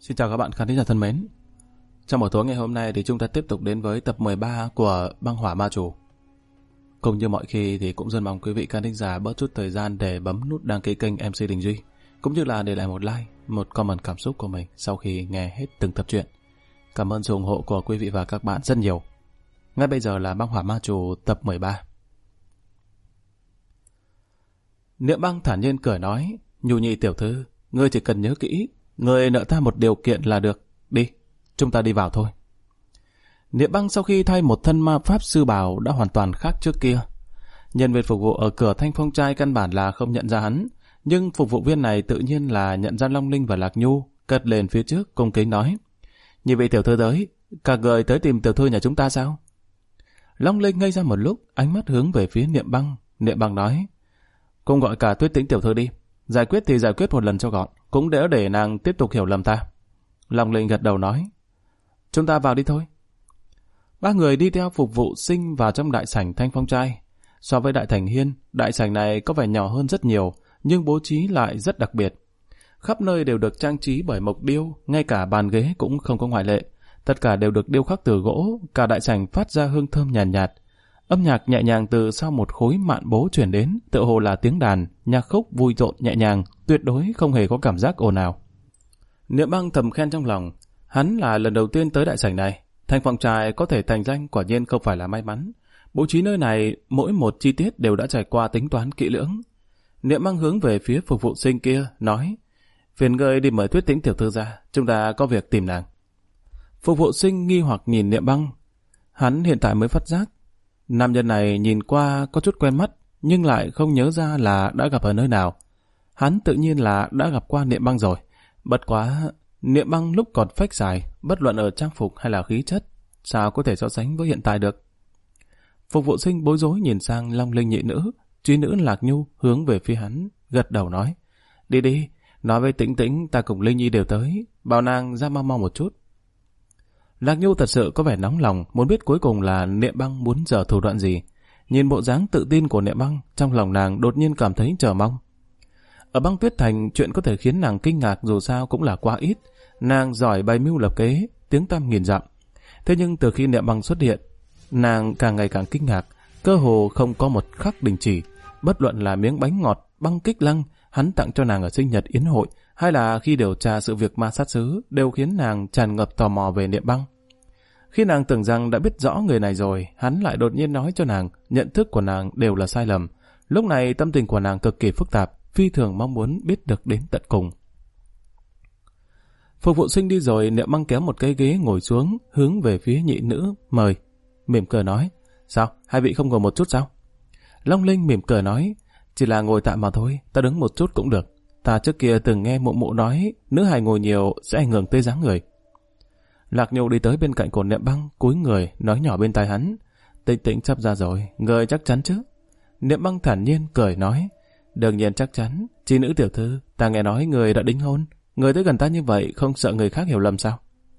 Xin chào các bạn khán giả thân mến. Trong buổi tối ngày hôm nay thì chúng ta tiếp tục đến với tập 13 của Băng Hỏa Ma Chủ. Cùng như mọi khi thì cũng rất mong quý vị khán giả bớt chút thời gian để bấm nút đăng ký kênh MC Đình Duy, cũng như là để lại một like, một comment cảm xúc của mình sau khi nghe hết từng tập truyện. Cảm ơn sự ủng hộ của quý vị và các bạn rất nhiều. Ngay bây giờ là Băng Hỏa Ma Chủ tập 13. Niệm Băng thản nhiên cười nói: "Nhu nhị tiểu thư, ngươi chỉ cần nhớ kỹ, ngươi nợ ta một điều kiện là được. Đi, chúng ta đi vào thôi." Niệm Băng sau khi thay một thân ma pháp sư bào đã hoàn toàn khác trước kia. Nhân viên phục vụ ở cửa Thanh Phong trai căn bản là không nhận ra hắn, nhưng phục vụ viên này tự nhiên là nhận ra Long Linh và Lạc Nhu, cất lên phía trước cung kính nói: "Nhị vị tiểu thư tới, cả người tới tìm tiểu thư nhà chúng ta sao?" Long Linh ngây ra một lúc, ánh mắt hướng về phía Niệm Băng. Niệm Băng nói: "Cùng gọi cả Tuyết Tĩnh tiểu thư đi, giải quyết thì giải quyết một lần cho gọn, cũng đỡ để nàng tiếp tục hiểu lầm ta." Long Linh gật đầu nói: "Chúng ta vào đi thôi." Ba người đi theo phục vụ sinh vào trong đại sảnh Thanh Phong trai. So với đại thành hiên, đại sảnh này có vẻ nhỏ hơn rất nhiều, nhưng bố trí lại rất đặc biệt. Khắp nơi đều được trang trí bởi mộc điêu, ngay cả bàn ghế cũng không có ngoại lệ. Tất cả đều được điêu khắc từ gỗ, cả đại sảnh phát ra hương thơm nhàn nhạt. Âm nhạc nhẹ nhàng từ sau một khối mạn bố truyền đến, tựa hồ là tiếng đàn, nhạc khúc vui rộn nhẹ nhàng, tuyệt đối không hề có cảm giác ồn ào. Niệm Băng thầm khen trong lòng, hắn là lần đầu tiên tới đại sảnh này. Thanh Phong trai có thể thành danh quả nhiên không phải là may mắn. Bố trí nơi này, mỗi một chi tiết đều đã trải qua tính toán kỹ lưỡng. Niệm Băng hướng về phía phục vụ sinh kia, nói: "Phiền ngươi đi mời Tuyết Tĩnh tiểu thư ra, chúng ta có việc tìm nàng." Phục vụ sinh nghi hoặc nhìn Niệm Băng. Hắn hiện tại mới phát giác, nam nhân này nhìn qua có chút quen mắt, nhưng lại không nhớ ra là đã gặp ở nơi nào. Hắn tự nhiên là đã gặp qua Niệm Băng rồi. Bất quá, Niệm Băng lúc còn phách dài, bất luận ở trang phục hay là khí chất, sao có thể so sánh với hiện tại được. Phục vụ sinh bối rối nhìn sang Long Linh nhị nữ, trí nữ Lạc Nhu hướng về phía hắn, gật đầu nói: "Đi đi, nói với Tĩnh Tĩnh ta cùng Linh Nhi đều tới, bảo nàng ra mau mau một chút." Lạc Nhu thật sự có vẻ nóng lòng, muốn biết cuối cùng là Niệm Băng muốn giở thủ đoạn gì. Nhìn bộ dáng tự tin của Niệm Băng, trong lòng nàng đột nhiên cảm thấy chờ mong. Ở Băng Tuyết Thành, chuyện có thể khiến nàng kinh ngạc dù sao cũng là quá ít. Nàng giỏi bày mưu lập kế, tiếng tăm nghìn dặm. Thế nhưng từ khi Niệm Băng xuất hiện, nàng càng ngày càng kinh ngạc, cơ hồ không có một khắc đình chỉ. Bất luận là miếng bánh ngọt, băng kích lăng hắn tặng cho nàng ở sinh nhật yến hội, hay là khi điều tra sự việc ma sát xứ, đều khiến nàng tràn ngập tò mò về Niệm Băng. Khi nàng tưởng rằng đã biết rõ người này rồi, hắn lại đột nhiên nói cho nàng nhận thức của nàng đều là sai lầm. Lúc này tâm tình của nàng cực kỳ phức tạp, phi thường mong muốn biết được đến tận cùng. Phục vụ sinh đi rồi, Niệm Băng kéo một cái ghế ngồi xuống, hướng về phía nhị nữ, mời. Mỉm cười nói: "Sao, hai vị không ngồi một chút sao?" Long Linh mỉm cười nói: "Chỉ là ngồi tạm mà thôi, ta đứng một chút cũng được. Ta trước kia từng nghe mụ mụ nói, nữ hài ngồi nhiều sẽ ảnh hưởng tới dáng người." Lạc Nhu đi tới bên cạnh của Niệm Băng, cúi người, nói nhỏ bên tai hắn: "Tĩnh Tĩnh sắp ra rồi, người chắc chắn chứ?" Niệm Băng thản nhiên cười nói: "Đương nhiên chắc chắn, chị nữ tiểu thư, ta nghe nói người đã đính hôn, người tới gần ta như vậy không sợ người khác hiểu lầm sao?"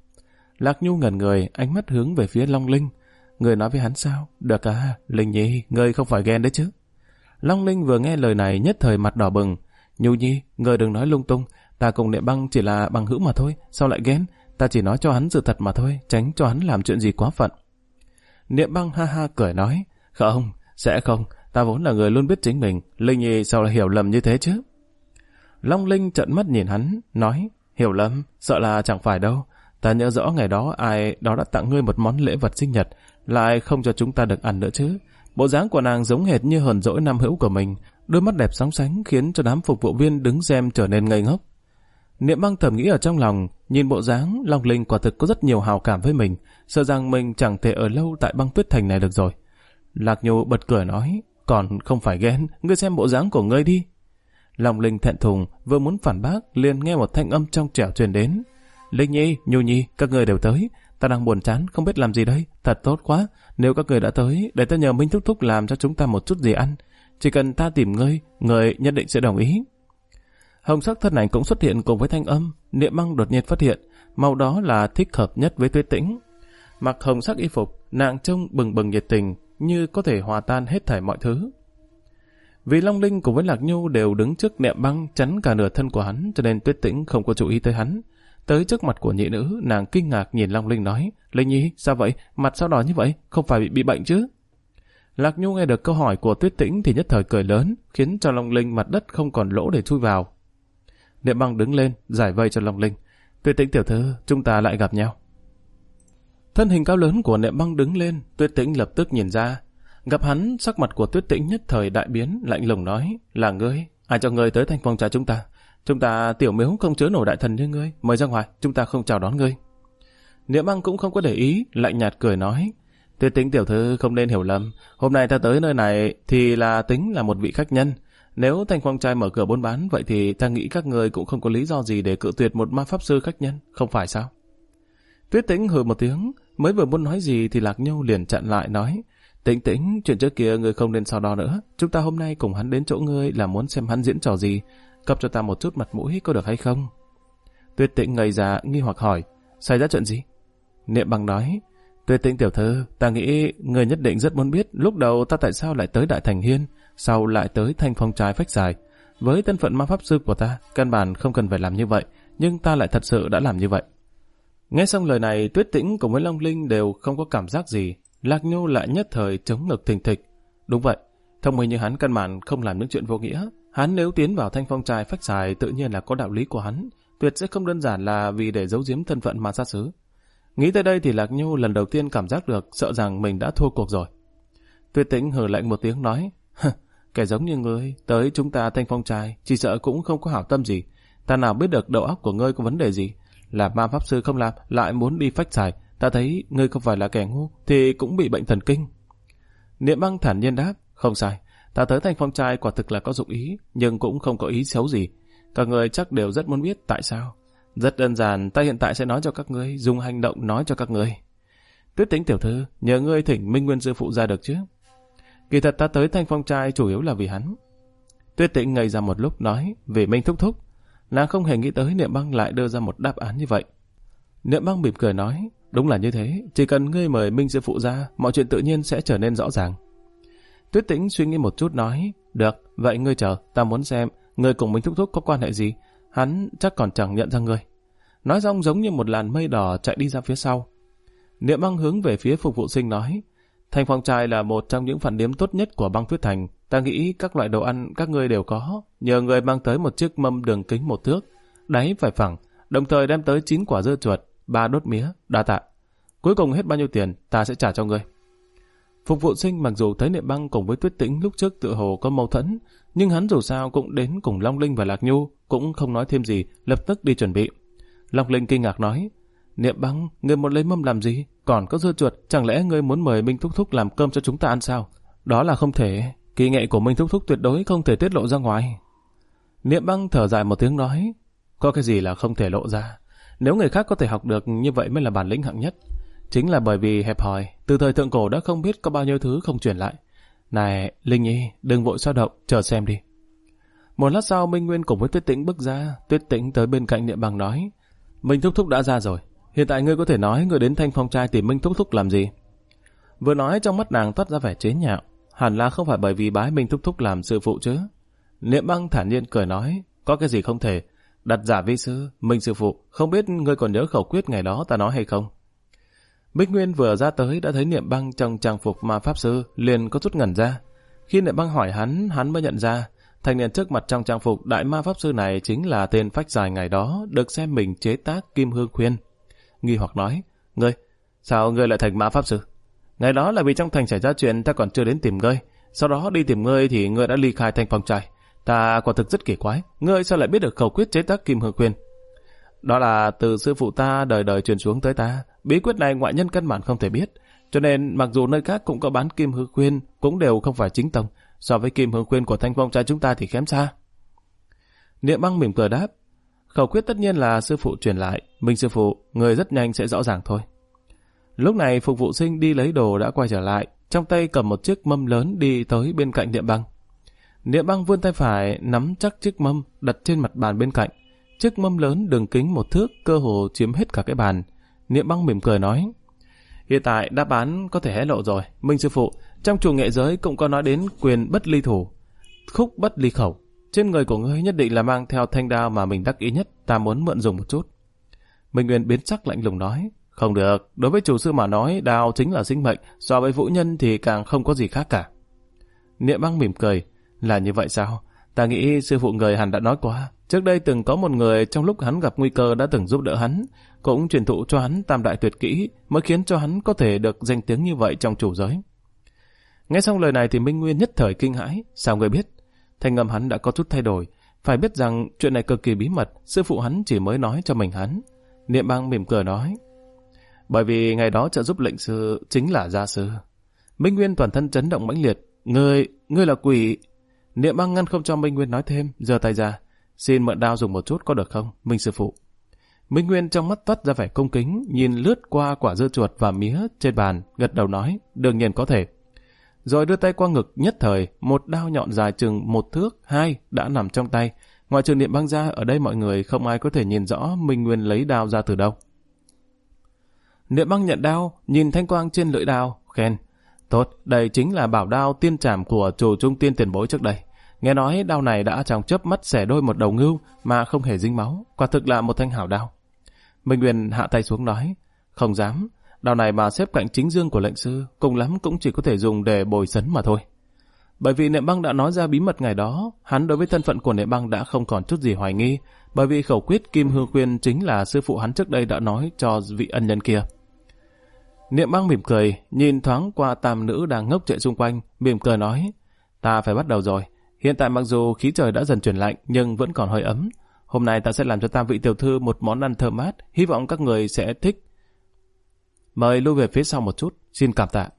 Lạc Nhu ngẩn người, ánh mắt hướng về phía Long Linh. "Người nói với hắn sao? Được à, Linh Nhi, người không phải ghen đấy chứ?" Long Linh vừa nghe lời này nhất thời mặt đỏ bừng. "Nhu Nhi, người đừng nói lung tung, ta cùng Niệm Băng chỉ là bằng hữu mà thôi, sao lại ghen? Ta chỉ nói cho hắn sự thật mà thôi, tránh cho hắn làm chuyện gì quá phận." Niệm Băng ha ha cười nói: "Không, sẽ không, ta vốn là người luôn biết chính mình, Linh Nhi sao lại hiểu lầm như thế chứ?" Long Linh trợn mắt nhìn hắn, nói: "Hiểu lầm, sợ là chẳng phải đâu. Ta nhớ rõ ngày đó ai đó đã tặng ngươi một món lễ vật sinh nhật, lại không cho chúng ta được ăn nữa chứ." Bộ dáng của nàng giống hệt như hờn dỗi nam hữu của mình, đôi mắt đẹp sóng sánh khiến cho đám phục vụ viên đứng xem trở nên ngây ngốc. Niệm Băng thầm nghĩ ở trong lòng, nhìn bộ dáng Long Linh quả thực có rất nhiều hào cảm với mình, sợ rằng mình chẳng thể ở lâu tại Băng Tuyết Thành này được rồi. Lạc Nhu bật cười nói: "Còn không phải ghen, ngươi xem bộ dáng của ngươi đi." Long Linh thẹn thùng, vừa muốn phản bác, liền nghe một thanh âm trong trẻo truyền đến: "Linh Nhi, Nhu Nhi, các ngươi đều tới, ta đang buồn chán không biết làm gì đây, thật tốt quá, nếu các ngươi đã tới, để ta nhờ Minh thúc thúc làm cho chúng ta một chút gì ăn, chỉ cần ta tìm ngươi, ngươi nhất định sẽ đồng ý." Hồng sắc thân ảnh cũng xuất hiện cùng với thanh âm. Niệm Băng đột nhiên phát hiện, màu đó là thích hợp nhất với Tuyết Tĩnh. Mặc hồng sắc y phục, nàng trông bừng bừng nhiệt tình, như có thể hòa tan hết thảy mọi thứ. Vì Long Linh cùng với Lạc Nhu đều đứng trước Niệm Băng chắn cả nửa thân của hắn, cho nên Tuyết Tĩnh không có chú ý tới hắn. Tới trước mặt của nhị nữ, nàng kinh ngạc nhìn Long Linh nói, Linh Nhi, sao vậy? Mặt sao đỏ như vậy? Không phải bị bệnh chứ? Lạc Nhu nghe được câu hỏi của Tuyết Tĩnh thì nhất thời cười lớn, khiến cho Long Linh mặt đất không còn lỗ để chui vào. Niệm Băng đứng lên, giải vây cho Long Linh. Tuyết Tĩnh tiểu thư, chúng ta lại gặp nhau. Thân hình cao lớn của Niệm Băng đứng lên, Tuyết Tĩnh lập tức nhìn ra. Gặp hắn, sắc mặt của Tuyết Tĩnh nhất thời đại biến, lạnh lùng nói, là ngươi, ai cho ngươi tới Thanh Phong trà chúng ta? Chúng ta tiểu miếu không chứa nổi đại thần như ngươi, mời ra ngoài, chúng ta không chào đón ngươi. Niệm Băng cũng không có để ý, lạnh nhạt cười nói, Tuyết Tĩnh tiểu thư không nên hiểu lầm, hôm nay ta tới nơi này thì là tính là một vị khách nhân. Nếu Thanh Phong trai mở cửa buôn bán, vậy thì ta nghĩ các người cũng không có lý do gì để cự tuyệt một ma pháp sư khách nhân, không phải sao? Tuyết Tĩnh hừ một tiếng, mới vừa muốn nói gì thì Lạc Nhu liền chặn lại nói, Tĩnh Tĩnh, chuyện trước kia ngươi không nên so đo nữa, chúng ta hôm nay cùng hắn đến chỗ ngươi là muốn xem hắn diễn trò gì, cấp cho ta một chút mặt mũi có được hay không? Tuyết Tĩnh ngây ra nghi hoặc hỏi, xảy ra chuyện gì? Niệm Băng nói, Tuyết Tĩnh tiểu thư, ta nghĩ ngươi nhất định rất muốn biết lúc đầu ta tại sao lại tới Đại Thành Hiên, sau lại tới Thanh Phong trai phách giải. Với thân phận ma pháp sư của ta, căn bản không cần phải làm như vậy, nhưng ta lại thật sự đã làm như vậy. Nghe xong lời này, Tuyết Tĩnh cùng với Long Linh đều không có cảm giác gì. Lạc Nhu lại nhất thời chống ngực thình thịch. Đúng vậy, thông minh như hắn căn bản không làm những chuyện vô nghĩa. Hắn nếu tiến vào Thanh Phong trai phách giải tự nhiên là có đạo lý của hắn, tuyệt sẽ không đơn giản là vì để giấu giếm thân phận ma sát sứ. Nghĩ tới đây thì Lạc Nhu lần đầu tiên cảm giác được sợ rằng mình đã thua cuộc rồi. Tuyết Tĩnh hừ lạnh một tiếng nói, kẻ giống như ngươi tới chúng ta Thanh Phong trai chỉ sợ cũng không có hảo tâm gì. Ta nào biết được đầu óc của ngươi có vấn đề gì. Là ma pháp sư không làm, lại muốn đi phách giải. Ta thấy ngươi không phải là kẻ ngu thì cũng bị bệnh thần kinh. Niệm Băng thản nhiên đáp, không sai, ta tới Thanh Phong trai quả thực là có dụng ý, nhưng cũng không có ý xấu gì. Các người chắc đều rất muốn biết tại sao. Rất đơn giản, ta hiện tại sẽ nói cho các ngươi, dùng hành động nói cho các ngươi. Tuyết Tĩnh tiểu thư, nhờ ngươi thỉnh Minh Nguyên sư phụ ra được chứ? Kỳ thật ta tới Thanh Phong trai chủ yếu là vì hắn. Tuyết Tĩnh ngây ra một lúc nói, vì Minh thúc thúc. Nàng không hề nghĩ tới Niệm Băng lại đưa ra một đáp án như vậy. Niệm Băng mỉm cười nói, đúng là như thế, chỉ cần ngươi mời Minh sư phụ ra, mọi chuyện tự nhiên sẽ trở nên rõ ràng. Tuyết Tĩnh suy nghĩ một chút nói, được, vậy ngươi chờ, ta muốn xem ngươi cùng Minh thúc thúc có quan hệ gì. Hắn chắc còn chẳng nhận ra ngươi. Nói xong giống như một làn mây đỏ chạy đi ra phía sau. Niệm Băng hướng về phía Phục vụ sinh nói, Thanh Phong trai là một trong những phản điếm tốt nhất của Băng Tuyết Thành. Ta nghĩ các loại đồ ăn các ngươi đều có. Nhờ người mang tới một chiếc mâm đường kính 1 thước, đáy phải phẳng, đồng thời đem tới 9 quả dưa chuột, 3 đốt mía, đa tạ. Cuối cùng hết bao nhiêu tiền ta sẽ trả cho ngươi. Phục vụ sinh mặc dù thấy Niệm Băng cùng với Tuyết Tĩnh lúc trước tự hồ có mâu thuẫn, nhưng hắn dù sao cũng đến cùng Long Linh và Lạc Nhu, cũng không nói thêm gì, lập tức đi chuẩn bị. Long Linh kinh ngạc nói, Niệm Băng, ngươi muốn lấy mâm làm gì? Còn có dưa chuột, chẳng lẽ ngươi muốn mời Minh thúc thúc làm cơm cho chúng ta ăn sao? Đó là không thể, kỹ nghệ của Minh thúc thúc tuyệt đối không thể tiết lộ ra ngoài. Niệm Băng thở dài một tiếng nói, có cái gì là không thể lộ ra? Nếu người khác có thể học được như vậy mới là bản lĩnh hạng nhất. Chính là bởi vì hẹp hòi, từ thời thượng cổ đã không biết có bao nhiêu thứ không truyền lại. Này, Linh Nhi, đừng vội sao động, chờ xem đi. Một lát sau, Minh Nguyên cùng với Tuyết Tĩnh bước ra. Tuyết Tĩnh tới bên cạnh Niệm Băng nói, Minh thúc thúc đã ra rồi, hiện tại ngươi có thể nói ngươi đến Thanh Phong trai tìm Minh thúc thúc làm gì? Vừa nói trong mắt nàng toát ra vẻ chế nhạo, hẳn là không phải bởi vì bái Minh thúc thúc làm sư phụ chứ. Niệm Băng thản nhiên cười nói, có cái gì không thể, đặt giả vi sư, Minh sư phụ, không biết ngươi còn nhớ khẩu quyết ngày đó ta nói hay không? Minh Nguyên vừa ra tới đã thấy Niệm Băng trong trang phục ma pháp sư, liền có chút ngẩn ra. Khi Niệm Băng hỏi hắn mới nhận ra, thanh niên trước mặt trong trang phục đại ma pháp sư này chính là tên phách giải ngày đó được xem mình chế tác kim hương khuyên. Nghi hoặc nói, ngươi, sao ngươi lại thành ma pháp sư? Ngày đó là vì trong thành xảy ra chuyện ta còn chưa đến tìm ngươi, sau đó đi tìm ngươi thì ngươi đã ly khai Thanh Phong trai. Ta quả thực rất kỳ quái, ngươi sao lại biết được khẩu quyết chế tác kim hương khuyên? Đó là từ sư phụ ta đời đời truyền xuống tới ta, bí quyết này ngoại nhân căn bản không thể biết, cho nên mặc dù nơi khác cũng có bán kim hương khuyên, cũng đều không phải chính tông, so với kim hương khuyên của Thanh Phong trai chúng ta thì kém xa. Niệm Băng mỉm cười đáp, khẩu quyết tất nhiên là sư phụ truyền lại, Minh sư phụ, người rất nhanh sẽ rõ ràng thôi. Lúc này phục vụ sinh đi lấy đồ đã quay trở lại, trong tay cầm một chiếc mâm lớn đi tới bên cạnh Niệm Băng. Niệm Băng vươn tay phải nắm chắc chiếc mâm đặt trên mặt bàn bên cạnh. Chiếc mâm lớn đường kính 1 thước cơ hồ chiếm hết cả cái bàn. Niệm Băng mỉm cười nói, hiện tại đáp án có thể hé lộ rồi, Minh sư phụ, trong chùa nghệ giới cũng có nói đến quyền bất ly thủ, khúc bất ly khẩu. Trên người của ngươi nhất định là mang theo thanh đao mà mình đắc ý nhất, ta muốn mượn dùng một chút. Minh Nguyên biến sắc lạnh lùng nói, không được, đối với chủ sư mà nói, đao chính là sinh mệnh, so với vũ nhân thì càng không có gì khác cả. Niệm Băng mỉm cười, là như vậy sao? Ta nghĩ sư phụ người hẳn đã nói qua, trước đây từng có một người trong lúc hắn gặp nguy cơ đã từng giúp đỡ hắn, cũng truyền thụ cho hắn tam đại tuyệt kỹ, mới khiến cho hắn có thể được danh tiếng như vậy trong chủ giới. Nghe xong lời này thì Minh Nguyên nhất thời kinh hãi, sao người biết? Thanh âm hắn đã có chút thay đổi, phải biết rằng chuyện này cực kỳ bí mật, sư phụ hắn chỉ mới nói cho mình hắn. Niệm Băng mỉm cười nói, bởi vì ngày đó trợ giúp lệnh sư chính là gia sư. Minh Nguyên toàn thân chấn động mãnh liệt, ngươi là quỷ. Niệm Băng ngăn không cho Minh Nguyên nói thêm, giơ tay ra, xin mượn đao dùng một chút có được không, Minh sư phụ. Minh Nguyên trong mắt toát ra vẻ cung kính, nhìn lướt qua quả dưa chuột và mía trên bàn, gật đầu nói, đương nhiên có thể. Rồi đưa tay qua ngực, nhất thời, một đao nhọn dài chừng 1 thước 2 đã nằm trong tay. Ngoài trừ Niệm Băng ra, ở đây mọi người không ai có thể nhìn rõ Minh Nguyên lấy đao ra từ đâu. Niệm Băng nhận đao, nhìn thanh quang trên lưỡi đao, khen, tốt, đây chính là bảo đao tiên trảm của chủ trung tiên tiền bối trước đây. Nghe nói đao này đã trong chớp mắt xẻ đôi một đầu ngưu mà không hề dính máu, quả thực là một thanh hảo đao. Minh Nguyên hạ tay xuống nói, không dám, đao này mà xếp cạnh chính dương của lệnh sư, cùng lắm cũng chỉ có thể dùng để bồi sấn mà thôi. Bởi vì Niệm Băng đã nói ra bí mật ngày đó, hắn đối với thân phận của Niệm Băng đã không còn chút gì hoài nghi, bởi vì khẩu quyết Kim Hương Khuyên chính là sư phụ hắn trước đây đã nói cho vị ân nhân kia. Niệm Băng mỉm cười, nhìn thoáng qua tam nữ đang ngốc chạy xung quanh, mỉm cười nói, ta phải bắt đầu rồi. Hiện tại mặc dù khí trời đã dần chuyển lạnh nhưng vẫn còn hơi ấm. Hôm nay ta sẽ làm cho tam vị tiểu thư một món ăn thơm mát, hy vọng các người sẽ thích. Mời lui về phía sau một chút, xin cảm tạ.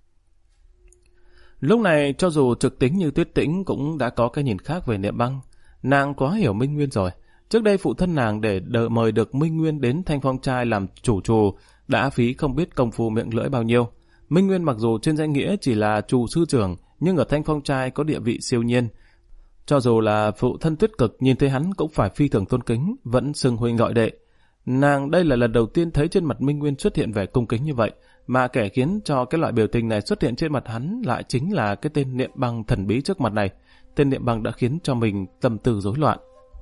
Lúc này cho dù trực tính như Tuyết Tĩnh cũng đã có cái nhìn khác về Niệm Băng. Nàng quá hiểu Minh Nguyên rồi. Trước đây phụ thân nàng để mời được Minh Nguyên đến Thanh Phong Trai làm chủ trù, đã phí không biết công phu miệng lưỡi bao nhiêu. Minh Nguyên mặc dù trên danh nghĩa chỉ là trù sư trưởng, nhưng ở Thanh Phong Trai có địa vị siêu nhiên. Cho dù là phụ thân Tuyết Cực nhìn thấy hắn cũng phải phi thường tôn kính, vẫn xưng huynh gọi đệ. Nàng đây là lần đầu tiên thấy trên mặt Minh Nguyên xuất hiện vẻ cung kính như vậy, mà kẻ khiến cho cái loại biểu tình này xuất hiện trên mặt hắn lại chính là cái tên Niệm Băng thần bí trước mặt này. Tên Niệm Băng đã khiến cho mình tâm tư rối loạn.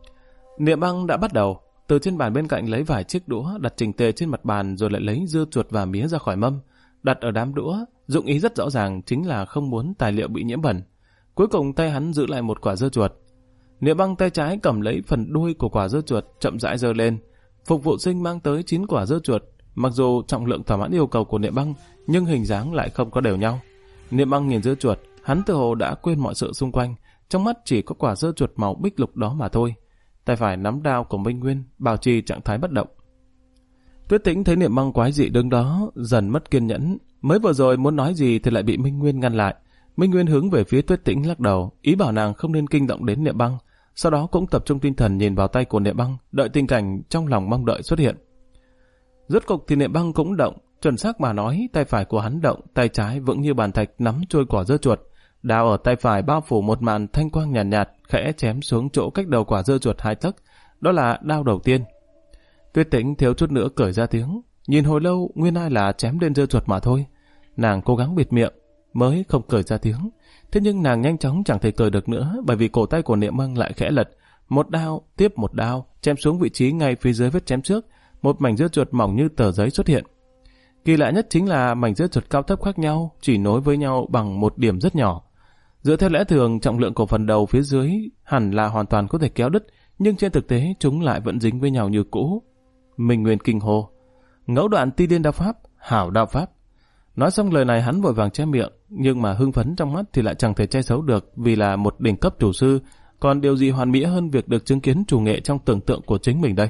Niệm Băng đã bắt đầu, từ trên bàn bên cạnh lấy vài chiếc đũa đặt chỉnh tề trên mặt bàn, rồi lại lấy dưa chuột và mía ra khỏi mâm, đặt ở đám đũa, dụng ý rất rõ ràng chính là không muốn tài liệu bị nhiễm bẩn. Cuối cùng tay hắn giữ lại một quả dưa chuột. Niệm Băng tay trái cầm lấy phần đuôi của quả dưa chuột, chậm rãi giơ lên. Phục vụ sinh mang tới 9 quả dưa chuột, mặc dù trọng lượng thỏa mãn yêu cầu của Niệm Băng, nhưng hình dáng lại không có đều nhau. Niệm Băng nhìn dưa chuột, hắn tự hồ đã quên mọi sự xung quanh, trong mắt chỉ có quả dưa chuột màu bích lục đó mà thôi. Tay phải nắm đao của Minh Nguyên, bảo trì trạng thái bất động. Tuyết Tĩnh thấy Niệm Băng quái dị đứng đó, dần mất kiên nhẫn, mới vừa rồi muốn nói gì thì lại bị Minh Nguyên ngăn lại. Minh Nguyên hướng về phía Tuyết Tĩnh lắc đầu, ý bảo nàng không nên kinh động đến Niệm Băng, sau đó cũng tập trung tinh thần nhìn vào tay của Niệm Băng, đợi tình cảnh trong lòng mong đợi xuất hiện. Rốt cục thì Niệm Băng cũng động, chuẩn xác mà nói, tay phải của hắn động, tay trái vững như bàn thạch nắm trôi quả dưa chuột. Đao ở tay phải bao phủ một màn thanh quang nhàn nhạt, khẽ chém xuống chỗ cách đầu quả dưa chuột 2 tấc. Đó là đao đầu tiên. Tuyết Tĩnh thiếu chút nữa cười ra tiếng, nhìn hồi lâu nguyên lai là chém lên dưa chuột mà thôi. Nàng cố gắng bịt miệng, mới không cười ra tiếng. Thế nhưng nàng nhanh chóng chẳng thể cười được nữa, bởi vì cổ tay của Niệm Băng lại khẽ lật, một đao tiếp một đao chém xuống vị trí ngay phía dưới vết chém trước. Một mảnh dưa chuột mỏng như tờ giấy xuất hiện. Kỳ lạ nhất chính là mảnh dưa chuột cao thấp khác nhau, chỉ nối với nhau bằng một điểm rất nhỏ. Dựa theo lẽ thường, trọng lượng của phần đầu phía dưới hẳn là hoàn toàn có thể kéo đứt, nhưng trên thực tế chúng lại vẫn dính với nhau như cũ. Minh Nguyên kinh hô, ngẫu đoạn ti điên đao pháp, hảo đao pháp. Nói xong lời này hắn vội vàng che miệng, nhưng mà hưng phấn trong mắt thì lại chẳng thể che giấu được, vì là một đỉnh cấp chủ sư, còn điều gì hoàn mỹ hơn việc được chứng kiến chủ nghệ trong tưởng tượng của chính mình đây.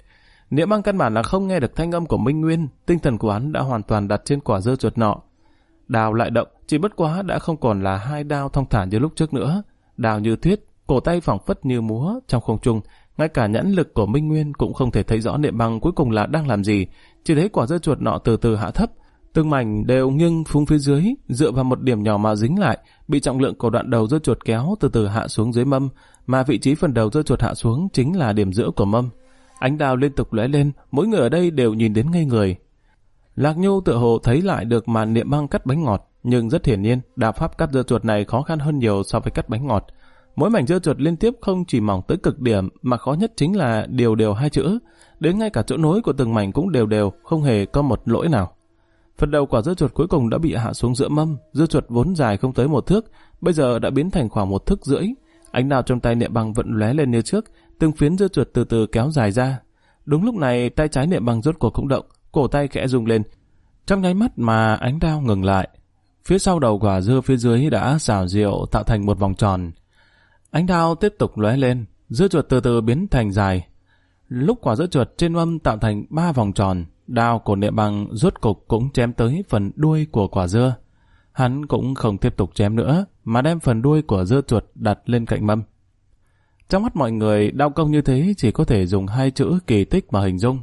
Niệm Băng căn bản là không nghe được thanh âm của Minh Nguyên, tinh thần của hắn đã hoàn toàn đặt trên quả dưa chuột nọ. Đao lại động, chỉ bất quá đã không còn là 2 đao thong thả như lúc trước nữa. Đao như tuyết, cổ tay phẳng phất như múa trong không trung, ngay cả nhãn lực của Minh Nguyên cũng không thể thấy rõ Niệm Băng cuối cùng là đang làm gì, chỉ thấy quả dưa chuột nọ từ từ hạ thấp, từng mảnh đều nghiêng phúng phía dưới, dựa vào một điểm nhỏ mà dính lại, bị trọng lượng của đoạn đầu dưa chuột kéo từ từ hạ xuống dưới mâm, mà vị trí phần đầu dưa chuột hạ xuống chính là điểm giữa của mâm. Ánh đao liên tục lóe lên, mỗi người ở đây đều nhìn đến ngây người. Lạc Nhu tựa hồ thấy lại được màn Niệm Băng cắt bánh ngọt, nhưng rất hiển nhiên, đao pháp cắt dưa chuột này khó khăn hơn nhiều so với cắt bánh ngọt. Mỗi mảnh dưa chuột liên tiếp không chỉ mỏng tới cực điểm, mà khó nhất chính là đều 2 chữ. đến ngay cả chỗ nối của từng mảnh cũng đều đều, không hề có một lỗi nào. Phần đầu quả dưa chuột cuối cùng đã bị hạ xuống giữa mâm, dưa chuột vốn dài không tới 1 thước, bây giờ đã biến thành khoảng 1,5 thước. Ánh đao trong tay Niệm Băng vẫn lóe lên như trước, từng phiến dưa chuột từ từ kéo dài ra. Đúng lúc này tay trái Niệm Băng rốt cuộc cũng động, cổ tay khẽ rung lên. Trong nháy mắt mà ánh đao ngừng lại, phía sau đầu quả dưa phía dưới đã xào rượu tạo thành một vòng tròn. Ánh đao tiếp tục lóe lên, dưa chuột từ từ biến thành dài. Lúc quả dưa chuột trên mâm tạo thành 3 vòng tròn, đao của Niệm Băng rốt cục cũng chém tới phần đuôi của quả dưa. Hắn cũng không tiếp tục chém nữa, mà đem phần đuôi của dưa chuột đặt lên cạnh mâm. Trong mắt mọi người, đao công như thế chỉ có thể dùng 2 chữ kỳ tích mà hình dung.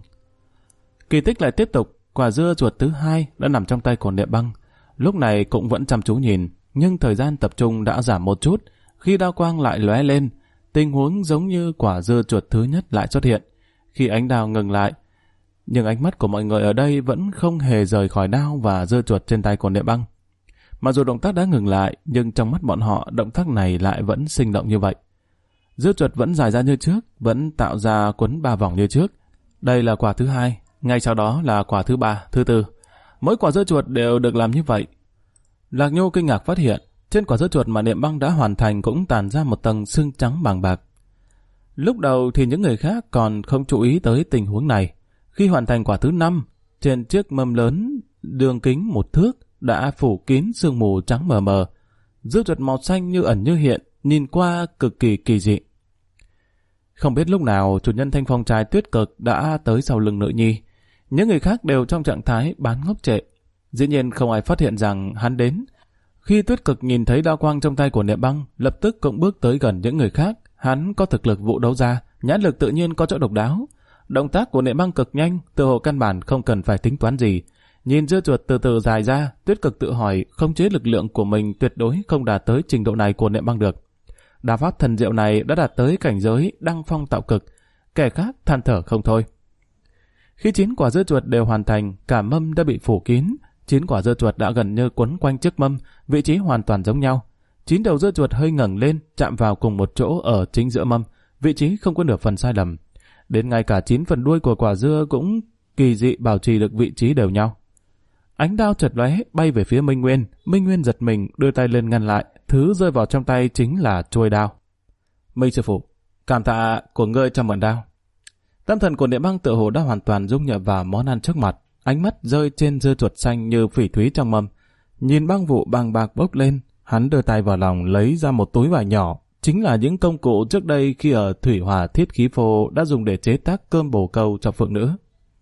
Kỳ tích lại tiếp tục, quả dưa chuột thứ 2 đã nằm trong tay của Niệm Băng. Lúc này cũng vẫn chăm chú nhìn, nhưng thời gian tập trung đã giảm một chút. Khi đao quang lại lóe lên, tình huống giống như quả dưa chuột thứ nhất lại xuất hiện. Khi ánh đao ngừng lại, nhưng ánh mắt của mọi người ở đây vẫn không hề rời khỏi đao và dưa chuột trên tay của Niệm Băng. Mặc dù động tác đã ngừng lại, nhưng trong mắt bọn họ động tác này lại vẫn sinh động như vậy. Dưa chuột vẫn dài ra như trước, vẫn tạo ra quấn 3 vòng như trước. Đây là quả thứ 2, ngay sau đó là quả thứ 3, thứ 4. Mỗi quả dưa chuột đều được làm như vậy. Lạc Nhô kinh ngạc phát hiện, trên quả dưa chuột mà Niệm Băng đã hoàn thành cũng tàn ra một tầng xương trắng bàng bạc. Lúc đầu thì những người khác còn không chú ý tới tình huống này. Khi hoàn thành quả thứ 5, trên chiếc mâm lớn đường kính 1 thước đã phủ kín sương mù trắng mờ mờ. Dưa chuột màu xanh như ẩn như hiện, nhìn qua cực kỳ kỳ dị. Không biết lúc nào chủ nhân thanh phong trai Tuyết Cực đã tới sau lưng nữ nhi. Những người khác đều trong trạng thái bán ngốc trệ. Dĩ nhiên không ai phát hiện rằng hắn đến. Khi Tuyết Cực nhìn thấy đao quang trong tay của Niệm Băng, lập tức cũng bước tới gần những người khác. Hắn có thực lực vũ đấu ra, nhãn lực tự nhiên có chỗ độc đáo. Động tác của Niệm Băng cực nhanh, tự hồ căn bản không cần phải tính toán gì. Nhìn dưa chuột từ từ dài ra, Tuyết Cực tự hỏi khống chế lực lượng của mình tuyệt đối không đạt tới trình độ này của Niệm Băng được. Đao pháp thần diệu này đã đạt tới cảnh giới đăng phong tạo cực, kẻ khác than thở không thôi. Khi 9 quả dưa chuột đều hoàn thành, cả mâm đã bị phủ kín. 9 quả dưa chuột đã gần như quấn quanh chiếc mâm, vị trí hoàn toàn giống nhau. 9 đầu dưa chuột hơi ngẩng lên, chạm vào cùng một chỗ ở chính giữa mâm, vị trí không có nửa phần sai lầm. Đến ngay cả 9 phần đuôi của quả dưa cũng kỳ dị bảo trì được vị trí đều nhau. Ánh đao chợt lóe bay về phía Minh Nguyên. Minh Nguyên giật mình đưa tay lên ngăn lại, thứ rơi vào trong tay chính là chuôi đao. Minh sư phụ, cảm tạ của ngươi cho mượn đao. Tâm thần của Niệm Băng tự hồ đã hoàn toàn dung nhập vào món ăn trước mặt, ánh mắt rơi trên dưa chuột xanh như phỉ thúy trong mâm. Nhìn băng vụ bàng bạc bốc lên, hắn đưa tay vào lòng lấy ra một túi vải nhỏ, chính là những công cụ trước đây khi ở Thủy Hòa Thiết Khí Phô đã dùng để chế tác cơm bồ câu cho phượng nữ.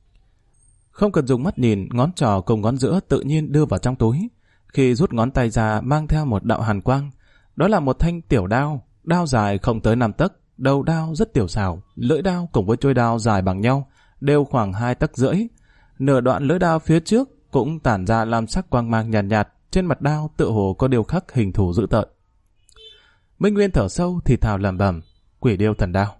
Không cần dùng mắt nhìn, ngón trỏ cùng ngón giữa tự nhiên đưa vào trong túi. Khi rút ngón tay ra mang theo một đạo hàn quang, đó là một thanh tiểu đao, đao dài không tới 5 tấc, đầu đao rất tiểu xảo, lưỡi đao cùng với chuôi đao dài bằng nhau, đều khoảng 2,5 tấc. Nửa đoạn lưỡi đao phía trước cũng tản ra lam sắc quang mang nhàn nhạt, trên mặt đao tựa hồ có điêu khắc hình thù dữ tợn. Minh Nguyên thở sâu thì thào lẩm bẩm, quỷ điêu thần đao.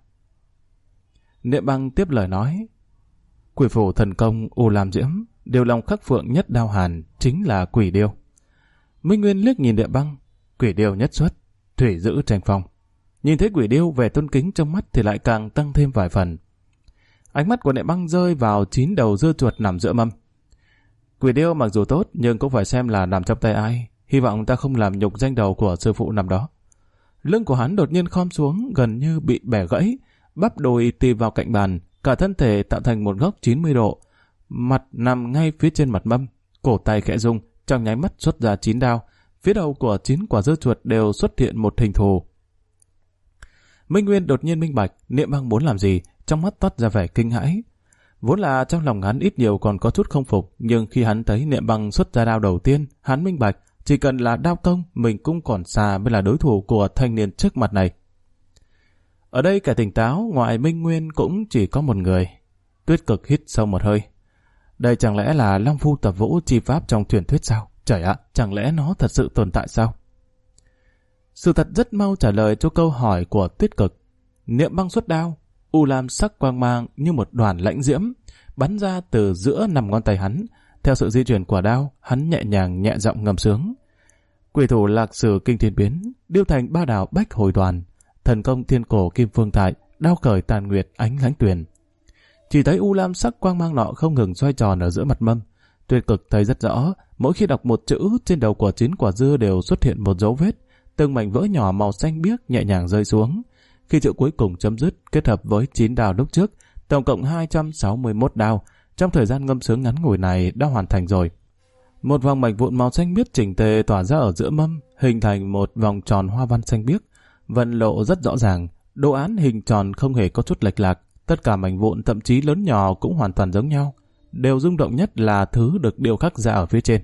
Niệm Băng tiếp lời nói, quỷ phổ thần công U Lam Diễm, điều lòng khắc phượng nhất đao hàn, chính là quỷ điêu. Minh Nguyên liếc nhìn Niệm Băng, quỷ điêu nhất xuất, thủy giữ tranh phong. Nhìn thấy quỷ điêu, vẻ tôn kính trong mắt thì lại càng tăng thêm vài phần. Ánh mắt của Niệm Băng rơi vào 9 đầu dưa chuột nằm giữa mâm. Quỷ điêu mặc dù tốt nhưng cũng phải xem là nằm trong tay ai. Hy vọng ta không làm nhục danh đầu của sư phụ nằm đó. Lưng của hắn đột nhiên khom xuống, gần như bị bẻ gãy, bắp đùi tì vào cạnh bàn, cả thân thể tạo thành một góc 90 độ, mặt nằm ngay phía trên mặt mâm, cổ tay khẽ rung, trong nháy mắt xuất ra 9 đao, phía đầu của 9 quả dưa chuột đều xuất hiện một hình thù. Minh Nguyên đột nhiên minh bạch Niệm Băng muốn làm gì, trong mắt toát ra vẻ kinh hãi. Vốn là trong lòng hắn ít nhiều còn có chút không phục, nhưng khi hắn thấy Niệm Băng xuất ra đao đầu tiên, hắn minh bạch chỉ cần là đao công, mình cũng còn xa mới là đối thủ của thanh niên trước mặt này. Ở đây kẻ tỉnh táo ngoài Minh Nguyên cũng chỉ có một người. Tuyết Cực hít sâu một hơi. Đây chẳng lẽ là Long Phu tập vũ chi pháp trong truyền thuyết sao? Trời ạ, chẳng lẽ nó thật sự tồn tại sao? Sự thật rất mau trả lời cho câu hỏi của Tuyết Cực. Niệm Băng xuất đao, u lam sắc quang mang như một đoàn lãnh diễm, bắn ra từ giữa 5 ngón tay hắn. Theo sự di chuyển của đao, hắn nhẹ nhàng nhẹ giọng ngâm sướng. Quỷ thủ lạc sử kinh thiên biến, điêu thành 3 đảo bách hồi đoàn, thần công thiên cổ kim phương tại, đao cởi tàn nguyệt ánh lánh tuyền. chỉ thấy u lam sắc quang mang nọ không ngừng xoay tròn ở giữa mặt mâm. Tuyệt Cực thấy rất rõ, mỗi khi đọc một chữ, trên đầu của 9 quả dưa đều xuất hiện một dấu vết, từng mảnh vỡ nhỏ màu xanh biếc nhẹ nhàng rơi xuống. Khi chữ cuối cùng chấm dứt, kết hợp với 9 đao lúc trước, tổng cộng 261 đao. Trong thời gian ngâm sướng ngắn ngủi này đã hoàn thành rồi. Một vòng mảnh vụn màu xanh biếc chỉnh tề tỏa ra ở giữa mâm, hình thành một vòng tròn hoa văn xanh biếc, vận lộ rất rõ ràng. Đồ án hình tròn không hề có chút lệch lạc, tất cả mảnh vụn thậm chí lớn nhỏ cũng hoàn toàn giống nhau. Điều rung động nhất là thứ được điêu khắc ra ở phía trên.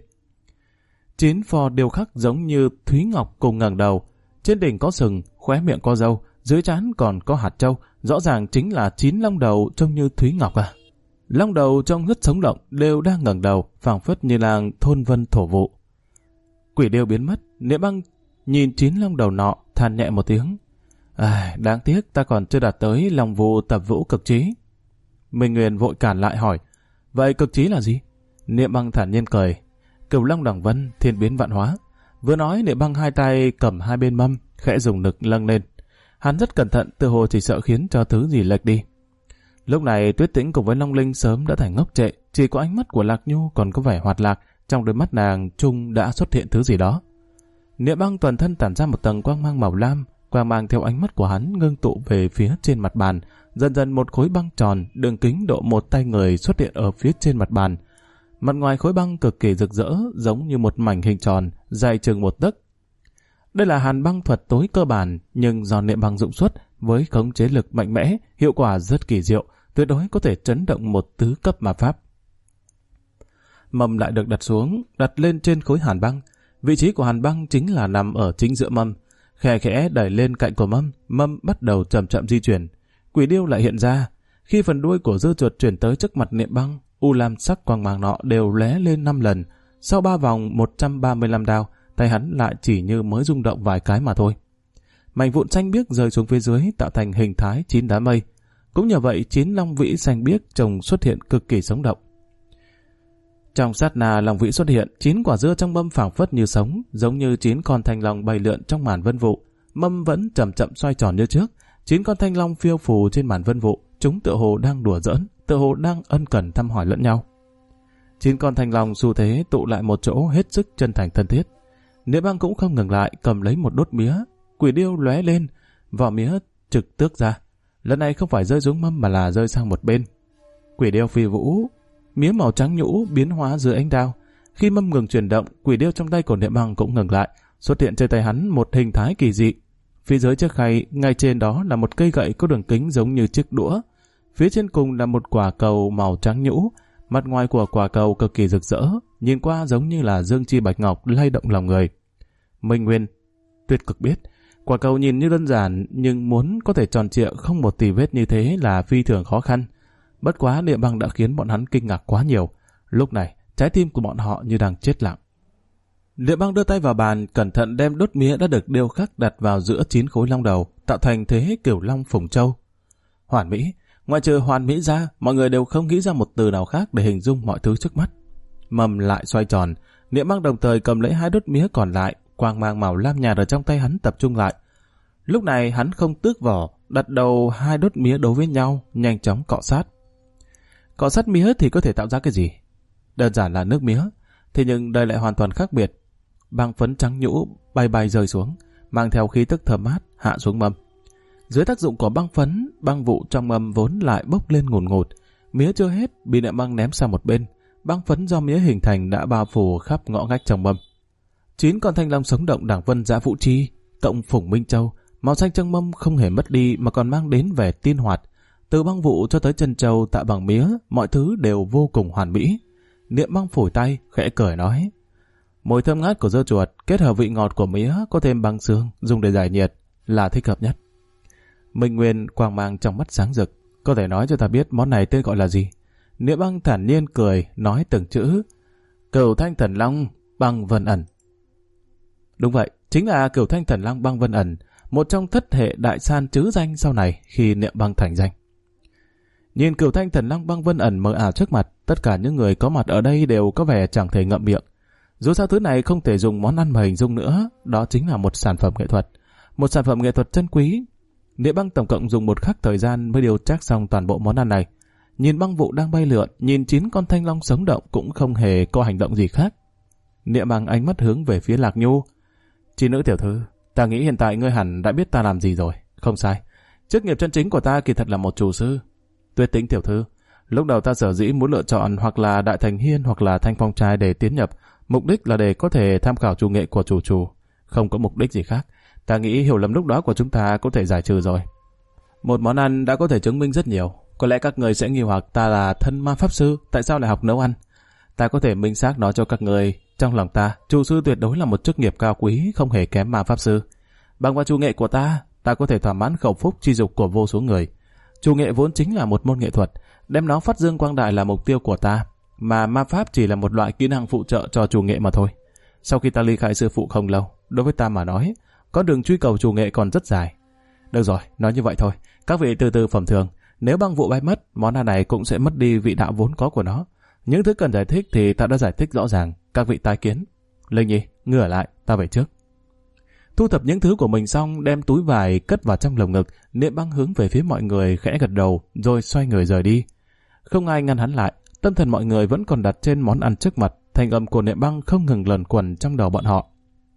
9 pho điêu khắc giống như Thúy Ngọc cùng ngẩng đầu, trên đỉnh có sừng, khóe miệng có râu, dưới trán còn có hạt trâu, rõ ràng chính là 9 long đầu trông như Thúy Ngọc à. Long đầu trông rất sống động, đều đang ngẩng đầu, phảng phất như làng thôn vân thổ vụ. Quỷ điêu biến mất, Niệm Băng nhìn 9 long đầu nọ, than nhẹ một tiếng. Đáng tiếc ta còn chưa đạt tới lòng vụ tập vũ cực trí. Minh Nguyên vội cản lại hỏi, vậy cực trí là gì? Niệm Băng thản nhiên cười, Cửu Long Đằng Vân, thiên biến vạn hóa. Vừa nói, Niệm Băng hai tay cầm hai bên mâm, khẽ dùng lực nâng lên. Hắn rất cẩn thận, tựa hồ chỉ sợ khiến cho thứ gì lệch đi. Lúc này Tuyết Tĩnh cùng với Long Linh sớm đã thành ngốc trệ, chỉ có ánh mắt của Lạc Nhu còn có vẻ hoạt lạc, trong đôi mắt nàng chung đã xuất hiện thứ gì đó. Niệm Băng toàn thân tản ra một tầng quang mang màu lam, quang mang theo ánh mắt của hắn ngưng tụ về phía trên mặt bàn, dần dần một khối băng tròn, đường kính độ một tay người xuất hiện ở phía trên mặt bàn. Mặt ngoài khối băng cực kỳ rực rỡ, giống như một mảnh hình tròn, dài chừng 1 tấc. Đây là hàn băng thuật tối cơ bản, nhưng do Niệm Băng dụng xuất với khống chế lực mạnh mẽ, hiệu quả rất kỳ diệu, tuyệt đối có thể chấn động một tứ cấp ma pháp. Mâm lại được đặt xuống, đặt lên trên khối hàn băng. Vị trí của hàn băng chính là nằm ở chính giữa mâm. Khẽ khẽ đẩy lên cạnh của mâm, mâm bắt đầu chậm chậm di chuyển. Quỷ điêu lại hiện ra. Khi phần đuôi của dưa chuột chuyển tới trước mặt Niệm Băng, u lam sắc quang mang nọ đều lóe lên 5 lần. Sau 3 vòng 135 đao, tay hắn lại chỉ như mới rung động vài cái mà thôi. Mảnh vụn xanh biếc rơi xuống phía dưới tạo thành hình thái 9 đám mây. Cũng nhờ vậy 9 long vĩ xanh biếc trông xuất hiện cực kỳ sống động. Trong sát na long vĩ xuất hiện, 9 quả dưa trong mâm phảng phất như sống, giống như 9 con thanh long bay lượn trong màn vân vụ. Mâm vẫn chậm chậm xoay tròn như trước, 9 con thanh long phiêu phù trên màn vân vụ, chúng tựa hồ đang đùa giỡn, tựa hồ đang ân cần thăm hỏi lẫn nhau. 9 con thanh long xu thế tụ lại một chỗ hết sức chân thành thân thiết. Niệm Băng cũng không ngừng lại, cầm lấy một đốt mía, quỷ điêu lóe lên, vỏ mía trực tước ra. Lần này không phải rơi xuống mâm mà là rơi sang một bên. Quỷ điêu phi vũ, mía màu trắng nhũ biến hóa dưới ánh đao. Khi mâm ngừng chuyển động, quỷ điêu trong tay của Niệm Băng cũng ngừng lại, xuất hiện trên tay hắn một hình thái kỳ dị. Phía dưới chiếc khay, ngay trên đó là một cây gậy có đường kính giống như chiếc đũa. Phía trên cùng là một quả cầu màu trắng nhũ, mặt ngoài của quả cầu cực kỳ rực rỡ, nhìn qua giống như là dương chi bạch ngọc lay động lòng người. Minh Nguyên, Tuyệt Cực biết, quả cầu nhìn như đơn giản nhưng muốn có thể tròn trịa không một tì vết như thế là phi thường khó khăn. Bất quá Niệm Băng đã khiến bọn hắn kinh ngạc quá nhiều. Lúc này, trái tim của bọn họ như đang chết lặng. Niệm Băng đưa tay vào bàn, cẩn thận đem đốt mía đã được điêu khắc đặt vào giữa 9 khối long đầu, tạo thành thế Cửu Long Phùng Châu. Hoàn mỹ, ngoại trừ hoàn mỹ ra, mọi người đều không nghĩ ra một từ nào khác để hình dung mọi thứ trước mắt. Mâm lại xoay tròn, Niệm Băng đồng thời cầm lấy 2 đốt mía còn lại, quang mang màu lam nhạt ở trong tay hắn tập trung lại. Lúc này hắn không tước vỏ, đặt đầu 2 đốt mía đối với nhau, nhanh chóng cọ sát. Cọ sát mía thì có thể tạo ra cái gì? Đơn giản là nước mía, thế nhưng đây lại hoàn toàn khác biệt. Băng phấn trắng nhũ bay bay rơi xuống, mang theo khí tức thơm mát hạ xuống mâm. Dưới tác dụng của băng phấn, băng vụ trong mâm vốn lại bốc lên ngùn ngụt. Mía chưa hết bị Niệm Băng ném sang một bên, băng phấn do mía hình thành đã bao phủ khắp ngõ ngách trong mâm. 9 con thanh long sống động Đảng Vân Dã Vũ Chi, cộng Phùng Minh Châu, màu xanh trong mâm không hề mất đi mà còn mang đến vẻ tiên hoạt. Từ băng vụ cho tới chân châu tạo bằng mía, mọi thứ đều vô cùng hoàn mỹ. Niệm Băng phủi tay, khẽ cười nói: mùi thơm ngát của dưa chuột kết hợp vị ngọt của mía có thêm băng xương dùng để giải nhiệt là thích hợp nhất. Minh Nguyên quang mang trong mắt sáng rực, có thể nói cho ta biết món này tên gọi là gì? Niệm Băng thản nhiên cười, nói từng chữ: Cửu Thanh Thần Long Băng Vân Ẩn. Đúng vậy, chính là Cửu Thanh Thần Long Băng Vân Ẩn, một trong thất hệ đại san trứ danh sau này khi Niệm Băng thành danh. Nhìn Cửu Thanh Thần Long Băng Vân Ẩn mờ ảo trước mặt, tất cả những người có mặt ở đây đều có vẻ chẳng thể ngậm miệng. Dù sao thứ này không thể dùng món ăn mà hình dung nữa, đó chính là một sản phẩm nghệ thuật, một sản phẩm nghệ thuật chân quý. Niệm Băng tổng cộng dùng 1 khắc thời gian mới điều trác xong toàn bộ món ăn này. nhìn băng vụ đang bay lượn, nhìn 9 con thanh long sống động cũng không hề có hành động gì khác. Niệm Băng ánh mắt hướng về phía Lạc Nhu. Chị nữ tiểu thư, ta nghĩ hiện tại ngươi hẳn đã biết ta làm gì rồi. Không sai, chức nghiệp chân chính của ta kỳ thật là một chủ sư. Tuyết Tĩnh tiểu thư, lúc đầu ta sở dĩ muốn lựa chọn hoặc là Đại Thành Hiên hoặc là Thanh Phong Trai để tiến nhập, mục đích là để có thể tham khảo chủ nghệ của chủ, không có mục đích gì khác. Ta nghĩ hiểu lầm lúc đó của chúng ta có thể giải trừ rồi. Một món ăn đã có thể chứng minh rất nhiều. Có lẽ các người sẽ nghi hoặc ta là thân ma pháp sư, tại sao lại học nấu ăn? Ta có thể minh xác nói cho các người, trong lòng ta, chủ sư tuyệt đối là một chức nghiệp cao quý, không hề kém ma pháp sư. Bằng vào chủ nghệ của ta có thể thỏa mãn khẩu phúc chi dục của vô số người. Chủ nghệ vốn chính là một môn nghệ thuật, đem nó phát dương quang đại là mục tiêu của ta, mà ma pháp chỉ là một loại kỹ năng phụ trợ cho chủ nghệ mà thôi. Sau khi ta ly khai sư phụ không lâu, đối với ta mà nói, có đường truy cầu chủ nghệ còn rất dài. Được rồi, nói như vậy thôi, các vị từ từ phẩm thường. Nếu băng vụ bay mất, món ăn này cũng sẽ mất đi vị đạo vốn có của nó. Những thứ cần giải thích thì ta đã giải thích rõ ràng, các vị tái kiến. Linh Nhi, ngươi ở lại, ta về trước. Thu thập những thứ của mình xong, đem túi vải cất vào trong lồng ngực, Niệm Băng hướng về phía mọi người khẽ gật đầu, rồi xoay người rời đi. Không ai ngăn hắn lại, tâm thần mọi người vẫn còn đặt trên món ăn trước mặt, thanh âm của Niệm Băng không ngừng lẩn quẩn trong đầu bọn họ.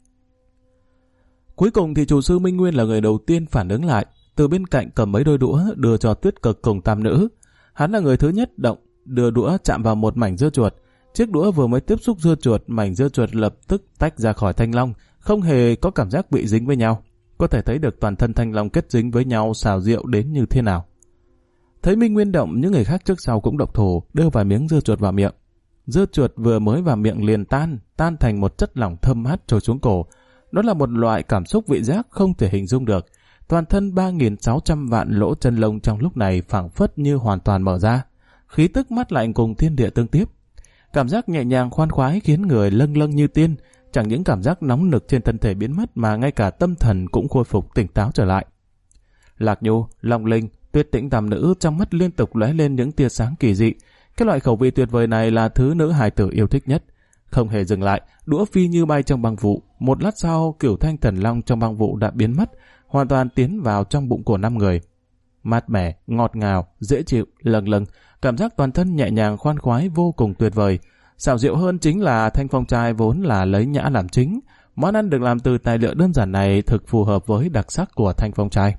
Cuối cùng thì chủ sư Minh Nguyên là người đầu tiên phản ứng lại, từ bên cạnh cầm mấy đôi đũa đưa cho Tuyết Cực cùng tam nữ. Hắn là người thứ nhất động, đưa đũa chạm vào một mảnh dưa chuột. Chiếc đũa vừa mới tiếp xúc dưa chuột, mảnh dưa chuột lập tức tách ra khỏi thanh long, không hề có cảm giác bị dính với nhau. Có thể thấy được toàn thân thanh long kết dính với nhau xào rượu đến như thế nào. Thấy Minh Nguyên động, những người khác trước sau cũng độc thủ, đưa vài miếng dưa chuột vào miệng. Dưa chuột vừa mới vào miệng liền tan thành một chất lỏng thơm mát trôi xuống cổ. Đó là một loại cảm xúc vị giác không thể hình dung được. Toàn thân 3.600 vạn lỗ chân lông trong lúc này phảng phất như hoàn toàn mở ra. Khí tức mát lạnh cùng thiên địa tương tiếp. Cảm giác nhẹ nhàng khoan khoái khiến người lâng lâng như tiên. Chẳng những cảm giác nóng nực trên thân thể biến mất mà ngay cả tâm thần cũng khôi phục tỉnh táo trở lại. Lạc Nhu, Long Linh, Tuyết Tĩnh tam nữ trong mắt liên tục lóe lên những tia sáng kỳ dị. Cái loại khẩu vị tuyệt vời này là thứ nữ hài tử yêu thích nhất. Không hề dừng lại, đũa phi như bay trong băng vụ. Một lát sau, cửu thanh thần long trong băng vụ đã biến mất, hoàn toàn tiến vào trong bụng của 5 người. Mát mẻ, ngọt ngào, dễ chịu, lâng lâng, cảm giác toàn thân nhẹ nhàng khoan khoái vô cùng tuyệt vời. Xảo diệu hơn chính là Thanh Phong Trai vốn là lấy nhã làm chính. Món ăn được làm từ tài liệu đơn giản này thực phù hợp với đặc sắc của Thanh Phong Trai.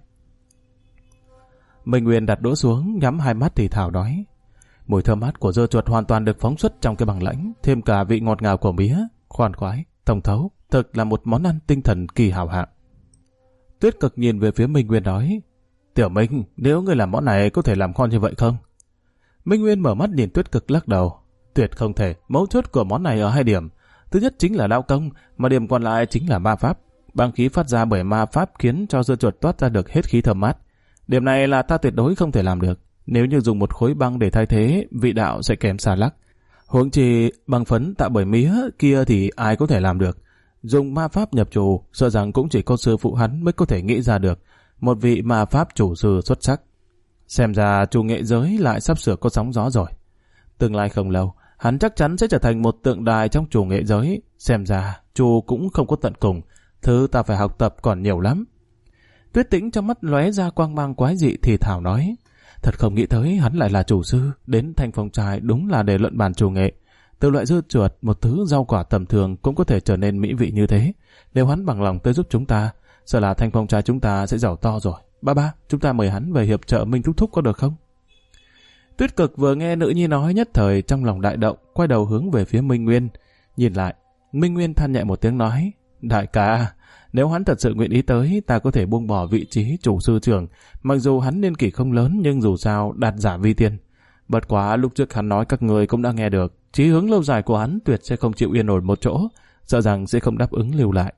Minh Nguyên đặt đũa xuống, nhắm hai mắt thì thào nói. Mùi thơm mát của dưa chuột hoàn toàn được phóng xuất trong cái bằng lãnh, thêm cả vị ngọt ngào của mía, khoan khoái, thông thấu, thực là một món ăn tinh thần kỳ hào hạng. Tuyết Cực nhìn về phía Minh Nguyên nói, Tiểu Minh, nếu ngươi làm món này có thể làm ngon như vậy không? Minh Nguyên mở mắt nhìn Tuyết Cực lắc đầu, tuyệt không thể, mấu chốt của món này ở 2 điểm. Thứ nhất chính là đao công, mà điểm còn lại chính là ma pháp. Băng khí phát ra bởi ma pháp khiến cho dưa chuột toát ra được hết khí thơm mát. Điểm này là ta tuyệt đối không thể làm được. Nếu như dùng một khối băng để thay thế, vị đạo sẽ kém xa lắc. Huống chi băng phấn tạo bởi mía kia thì ai có thể làm được. Dùng ma pháp nhập chủ, sợ rằng cũng chỉ có sư phụ hắn mới có thể nghĩ ra được. Một vị ma pháp chủ sư xuất sắc. Xem ra chủ nghệ giới lại sắp sửa có sóng gió rồi. Tương lai không lâu, hắn chắc chắn sẽ trở thành một tượng đài trong chủ nghệ giới. Xem ra chủ cũng không có tận cùng. Thứ ta phải học tập còn nhiều lắm. Tuyết Tĩnh trong mắt lóe ra quang mang quái dị thì thảo nói. Thật không nghĩ tới hắn lại là chủ sư, đến Thanh Phong Trai đúng là để luận bàn chủ nghệ. Từ loại dưa chuột, một thứ rau quả tầm thường cũng có thể trở nên mỹ vị như thế. Nếu hắn bằng lòng tới giúp chúng ta, sợ là Thanh Phong Trai chúng ta sẽ giàu to rồi. Ba, chúng ta mời hắn về hiệp trợ Minh Thúc Thúc có được không? Tuyết Cực vừa nghe nữ nhi nói nhất thời trong lòng đại động, quay đầu hướng về phía Minh Nguyên. Nhìn lại, Minh Nguyên than nhẹ một tiếng nói, đại ca, nếu hắn thật sự nguyện ý tới, ta có thể buông bỏ vị trí chủ sư trưởng. Mặc dù hắn niên kỷ không lớn nhưng dù sao đạt giả vi tiên. Bất quá lúc trước hắn nói các người cũng đã nghe được, chí hướng lâu dài của hắn tuyệt sẽ không chịu yên ổn một chỗ, sợ rằng sẽ không đáp ứng lưu lại.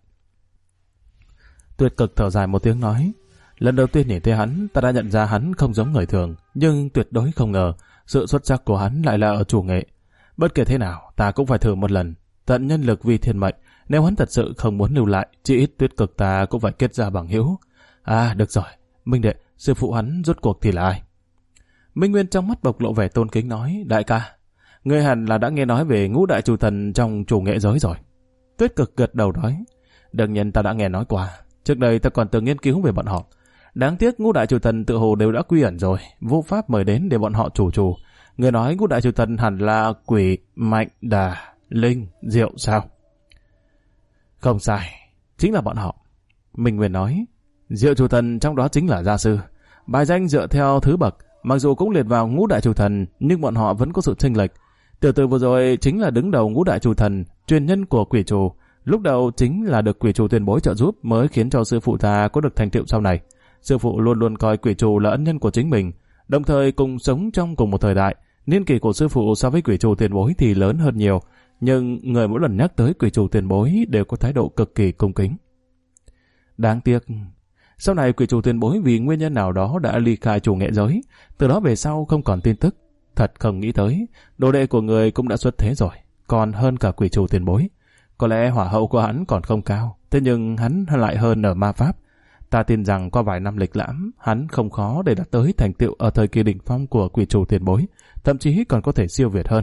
Tuyệt Cực thở dài một tiếng nói, lần đầu tiên nhìn thấy hắn, ta đã nhận ra hắn không giống người thường, nhưng tuyệt đối không ngờ sự xuất sắc của hắn lại là ở chủ nghệ. Bất kể thế nào, ta cũng phải thử một lần, tận nhân lực vì thiên mệnh. Nếu hắn thật sự không muốn lưu lại, chỉ ít Tuyết Cực ta cũng phải kết ra bằng hữu. À, được rồi, Minh đệ, sư phụ hắn rốt cuộc thì là ai? Minh Nguyên trong mắt bộc lộ vẻ tôn kính nói, đại ca, ngươi hẳn là đã nghe nói về ngũ đại chủ thần trong chủ nghệ giới rồi. Tuyết Cực gật đầu nói, đương nhiên ta đã nghe nói qua, trước đây ta còn từng nghiên cứu về bọn họ. Đáng tiếc ngũ đại chủ thần tự hồ đều đã quy ẩn rồi, vô pháp mời đến để bọn họ chủ. Người nói ngũ đại chủ thần hẳn là quỷ, mạnh, đà, linh, diệu sao? Không sai, chính là bọn họ. Minh Nguyên nói, diệu chủ thần trong đó chính là gia sư. Bài danh dựa theo thứ bậc, mặc dù cũng liệt vào ngũ đại chủ thần, nhưng bọn họ vẫn có sự chênh lệch. Tiểu tử vừa rồi chính là đứng đầu ngũ đại chủ thần, truyền nhân của quỷ chủ. Lúc đầu chính là được quỷ chủ tiền bối trợ giúp mới khiến cho sư phụ ta có được thành tựu sau này. Sư phụ luôn luôn coi quỷ chủ là ân nhân của chính mình, đồng thời cùng sống trong cùng một thời đại. Niên kỷ của sư phụ so với quỷ chủ tiền bối thì lớn hơn nhiều, nhưng người mỗi lần nhắc tới quỷ chủ tiền bối đều có thái độ cực kỳ cung kính. Đáng tiếc, sau này quỷ chủ tiền bối vì nguyên nhân nào đó đã ly khai chủ nghệ giới, từ đó về sau không còn tin tức. Thật không nghĩ tới, đồ đệ của người cũng đã xuất thế rồi, còn hơn cả quỷ chủ tiền bối. Có lẽ hỏa hậu của hắn còn không cao, thế nhưng hắn lại hơn ở ma pháp. Ta tin rằng qua vài năm lịch lãm, hắn không khó để đạt tới thành tựu ở thời kỳ đỉnh phong của quỷ chủ tiền bối, thậm chí còn có thể siêu việt hơn.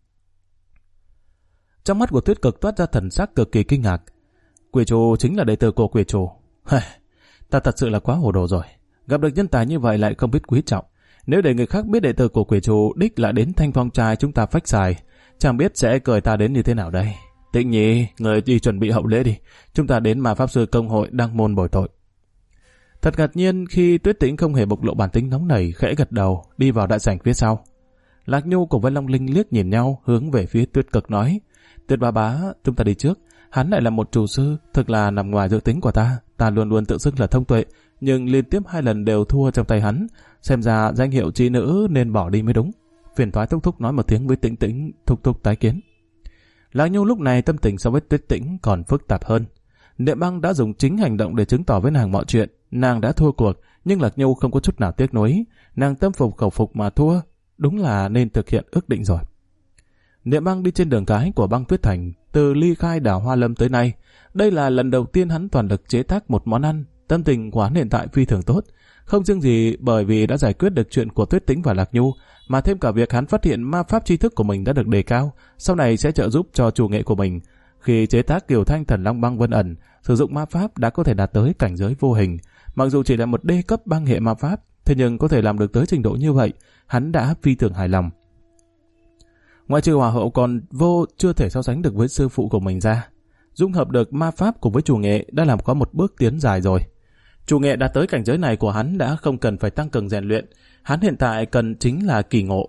Trong mắt của Tuyết Cực toát ra thần sắc cực kỳ kinh ngạc. Quỷ chủ chính là đệ tử của quỷ chủ. Ta thật sự là quá hồ đồ rồi. Gặp được nhân tài như vậy lại không biết quý trọng. Nếu để người khác biết đệ tử của quỷ chủ đích là đến Thanh Phong trai chúng ta phách xài, chẳng biết sẽ cười ta đến như thế nào đây. Tịnh Nhi, người đi chuẩn bị hậu lễ đi. Chúng ta đến mà pháp sư công hội đăng môn bồi tội. Thật ngạc nhiên khi Tuyết Tĩnh không hề bộc lộ bản tính nóng nảy, khẽ gật đầu, đi vào đại sảnh phía sau. Lạc Nhu cùng với Long Linh liếc nhìn nhau, hướng về phía Tuyết Cực nói: Tuyết bá, chúng ta đi trước. Hắn lại là một chủ sư, thực là nằm ngoài dự tính của ta. Ta luôn luôn tự xưng là thông tuệ, nhưng liên tiếp 2 lần đều thua trong tay hắn. Xem ra danh hiệu trí nữ nên bỏ đi mới đúng. Phiền toái Thúc Thúc nói một tiếng với Tĩnh Tĩnh, Thúc Thúc tái kiến. Lạc Nhu lúc này tâm tình so với Tuyết Tĩnh còn phức tạp hơn. Niệm Băng đã dùng chính hành động để chứng tỏ với nàng mọi chuyện. Nàng đã thua cuộc, nhưng Lạc Nhu không có chút nào tiếc nuối. Nàng tâm phục khẩu phục mà thua, đúng là nên thực hiện ước định rồi. Niệm Băng đi trên đường cái của Băng Tuyết Thành, từ ly khai đảo Hoa Lâm tới nay. Đây là lần đầu tiên hắn toàn lực chế tác một món ăn. Tâm tình của hắn hiện tại phi thường tốt. Không riêng gì bởi vì đã giải quyết được chuyện của Tuyết Tĩnh và Lạc Nhu, mà thêm cả việc hắn phát hiện ma pháp tri thức của mình đã được đề cao, sau này sẽ trợ giúp cho chủ nghệ của mình. Khi chế tác Kiều Thanh Thần Long Băng Vân Ẩn, sử dụng ma pháp đã có thể đạt tới cảnh giới vô hình. Mặc dù chỉ là một đê cấp băng hệ ma pháp, thế nhưng có thể làm được tới trình độ như vậy, hắn đã phi thường hài lòng. Ngoại trừ Hỏa Hậu còn chưa thể so sánh được với sư phụ của mình ra, dung hợp được ma pháp cùng với chủ nghệ đã làm có một bước tiến dài rồi. Chủ nghệ đạt tới cảnh giới này của hắn đã không cần phải tăng cường rèn luyện, hắn hiện tại cần chính là kỳ ngộ.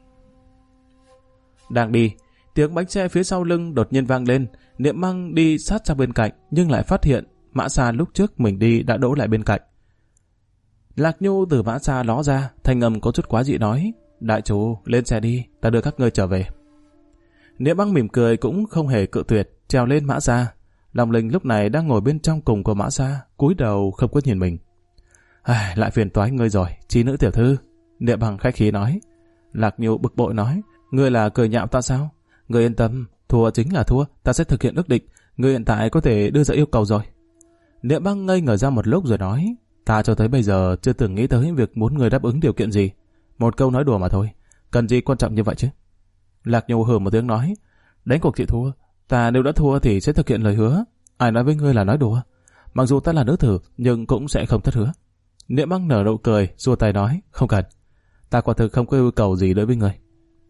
Đang đi, tiếng bánh xe phía sau lưng đột nhiên vang lên. Niệm Băng đi sát sang bên cạnh, nhưng lại phát hiện mã xa lúc trước mình đi đã đỗ lại bên cạnh. Lạc Nhu từ mã xa ló ra, thanh âm có chút quá dị nói: Đại chủ, lên xe đi, ta đưa các ngươi trở về. Niệm Băng mỉm cười cũng không hề cự tuyệt, trèo lên mã xa. Long Linh lúc này đang ngồi bên trong cùng của mã xa, cúi đầu không có nhìn mình. Lại phiền toái ngươi rồi, trí nữ tiểu thư. Niệm Băng khách khí nói. Lạc Nhu bực bội nói: Ngươi là cười nhạo ta sao? Ngươi yên tâm, thua chính là thua, ta sẽ thực hiện ước định. Ngươi hiện tại có thể đưa ra yêu cầu rồi. Niệm Băng ngây ngẩn ra một lúc rồi nói: Ta cho tới bây giờ chưa từng nghĩ tới việc muốn ngươi đáp ứng điều kiện gì. Một câu nói đùa mà thôi, cần gì quan trọng như vậy chứ? Lạc Nhu hừ một tiếng nói: Đánh cuộc chịu thua, ta nếu đã thua thì sẽ thực hiện lời hứa. Ai nói với ngươi là nói đùa? Mặc dù ta là nữ tử, nhưng cũng sẽ không thất hứa. Niệm Băng nở nụ cười, xua tay nói: Không cần, ta quả thực không có yêu cầu gì đối với ngươi.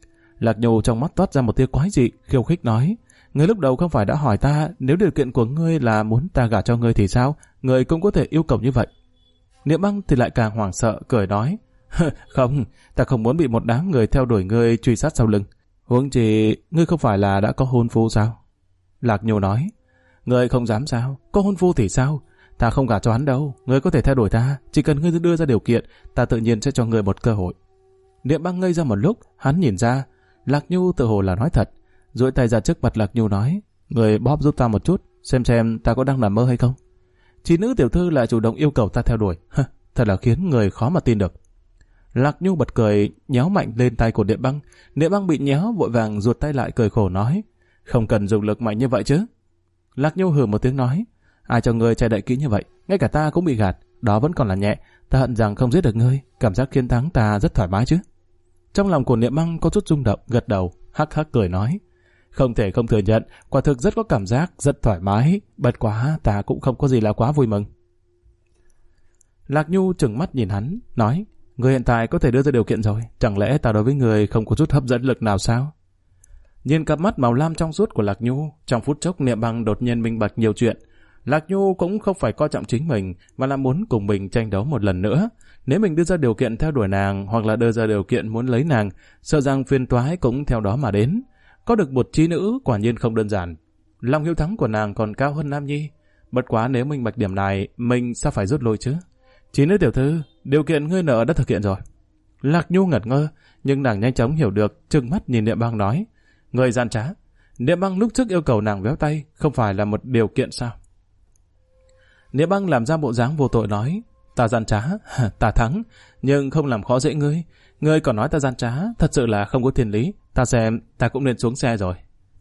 Lạc Nhu trong mắt toát ra một tia quái dị, khiêu khích nói: Ngươi lúc đầu không phải đã hỏi ta nếu điều kiện của ngươi là muốn ta gả cho ngươi thì sao? Ngươi cũng có thể yêu cầu như vậy. Niệm Băng thì lại càng hoảng sợ, cười nói: Không, ta không muốn bị một đám người theo đuổi ngươi truy sát sau lưng. Huống chi ngươi không phải là đã có hôn phu sao? Lạc Nhu nói: Ngươi không dám sao? Có hôn phu thì sao? Ta không gả cho hắn đâu. Ngươi có thể theo đuổi ta, chỉ cần ngươi đưa ra điều kiện, ta tự nhiên sẽ cho ngươi một cơ hội. Niệm Băng ngây ra một lúc, hắn nhìn ra Lạc Nhu tự hồ là nói thật, duỗi tay ra trước mặt Lạc Nhu nói: Ngươi bóp giúp ta một chút, xem ta có đang nằm mơ hay không. Trí nữ tiểu thư lại chủ động yêu cầu ta theo đuổi, thật là khiến người khó mà tin được. Lạc Nhu bật cười, nhéo mạnh lên tay của Niệm Băng. Niệm Băng bị nhéo vội vàng ruột tay lại, cười khổ nói: Không cần dùng lực mạnh như vậy chứ. Lạc Nhu hừ một tiếng nói: Ai cho ngươi che đậy kỹ như vậy, ngay cả ta cũng bị gạt, đó vẫn còn là nhẹ. Ta hận rằng không giết được ngươi, cảm giác chiến thắng ta rất thoải mái chứ. Trong lòng của Niệm Băng có chút rung động, gật đầu, hắc hắc cười nói: Không thể không thừa nhận, quả thực rất có cảm giác, rất thoải mái, bất quá ta cũng không có gì là quá vui mừng. Lạc Nhu trừng mắt nhìn hắn, nói: Ngươi hiện tại có thể đưa ra điều kiện rồi, chẳng lẽ ta đối với ngươi không có chút hấp dẫn lực nào sao? Nhìn cặp mắt màu lam trong suốt của Lạc Nhu, trong phút chốc Niệm Băng đột nhiên minh bạch nhiều chuyện. Lạc Nhu cũng không phải coi trọng chính mình, mà là muốn cùng mình tranh đấu một lần nữa. Nếu mình đưa ra điều kiện theo đuổi nàng, hoặc là đưa ra điều kiện muốn lấy nàng, sợ rằng phiền toái cũng theo đó mà đến. Có được một trí nữ quả nhiên không đơn giản. Lòng hiếu thắng của nàng còn cao hơn Nam Nhi. Bất quá nếu minh bạch điểm này, mình sao phải rút lui chứ? Trí nữ tiểu thư, điều kiện ngươi nợ đã thực hiện rồi. Lạc Nhu ngẩn ngơ, nhưng nàng nhanh chóng hiểu được, trừng mắt nhìn Niệm Băng nói: Người gian trá. Niệm Băng lúc trước yêu cầu nàng véo tay, không phải là một điều kiện sao? Niệm Băng làm ra bộ dáng vô tội nói: Ta gian trá, ta thắng, nhưng không làm khó dễ ngươi. Ngươi còn nói ta gian trá, thật sự là không có thiên lý. Ta xem, ta cũng nên xuống xe rồi.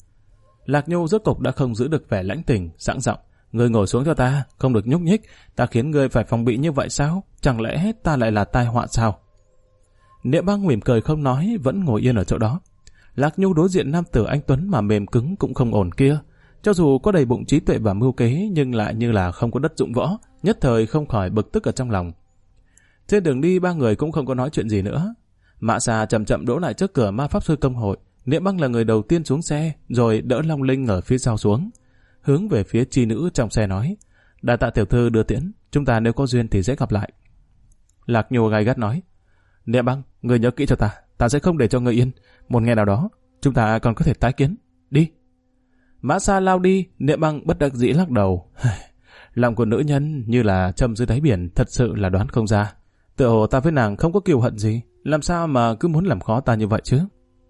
Lạc Nhu rốt cục đã không giữ được vẻ lãnh tình, sẵn giọng: Ngươi ngồi xuống cho ta, không được nhúc nhích. Ta khiến ngươi phải phòng bị như vậy sao? Chẳng lẽ ta lại là tai họa sao? Niệm Băng mỉm cười không nói, vẫn ngồi yên ở chỗ đó. Lạc Nhu đối diện nam tử anh tuấn mà mềm cứng cũng không ổn kia. Cho dù có đầy bụng trí tuệ và mưu kế, nhưng lại như là không có đất dụng võ, nhất thời không khỏi bực tức ở trong lòng. Trên đường đi ba người cũng không có nói chuyện gì nữa. Mạ Xà chậm chậm đỗ lại trước cửa ma pháp sư công hội. Niệm Băng là người đầu tiên xuống xe, rồi đỡ Long Linh ở phía sau xuống, hướng về phía chi nữ trong xe nói: Đa tạ tiểu thư đưa tiễn, chúng ta nếu có duyên thì sẽ gặp lại. Lạc Nhu gay gắt nói: Niệm Băng, người nhớ kỹ cho ta, ta sẽ không để cho người yên. Một ngày nào đó, chúng ta còn có thể tái kiến. Đi. Mã Sa lao đi, Niệm Băng bất đắc dĩ lắc đầu. Lòng của nữ nhân như là châm dưới đáy biển, thật sự là đoán không ra. Tựa hồ ta với nàng không có kiêu hận gì, làm sao mà cứ muốn làm khó ta như vậy chứ?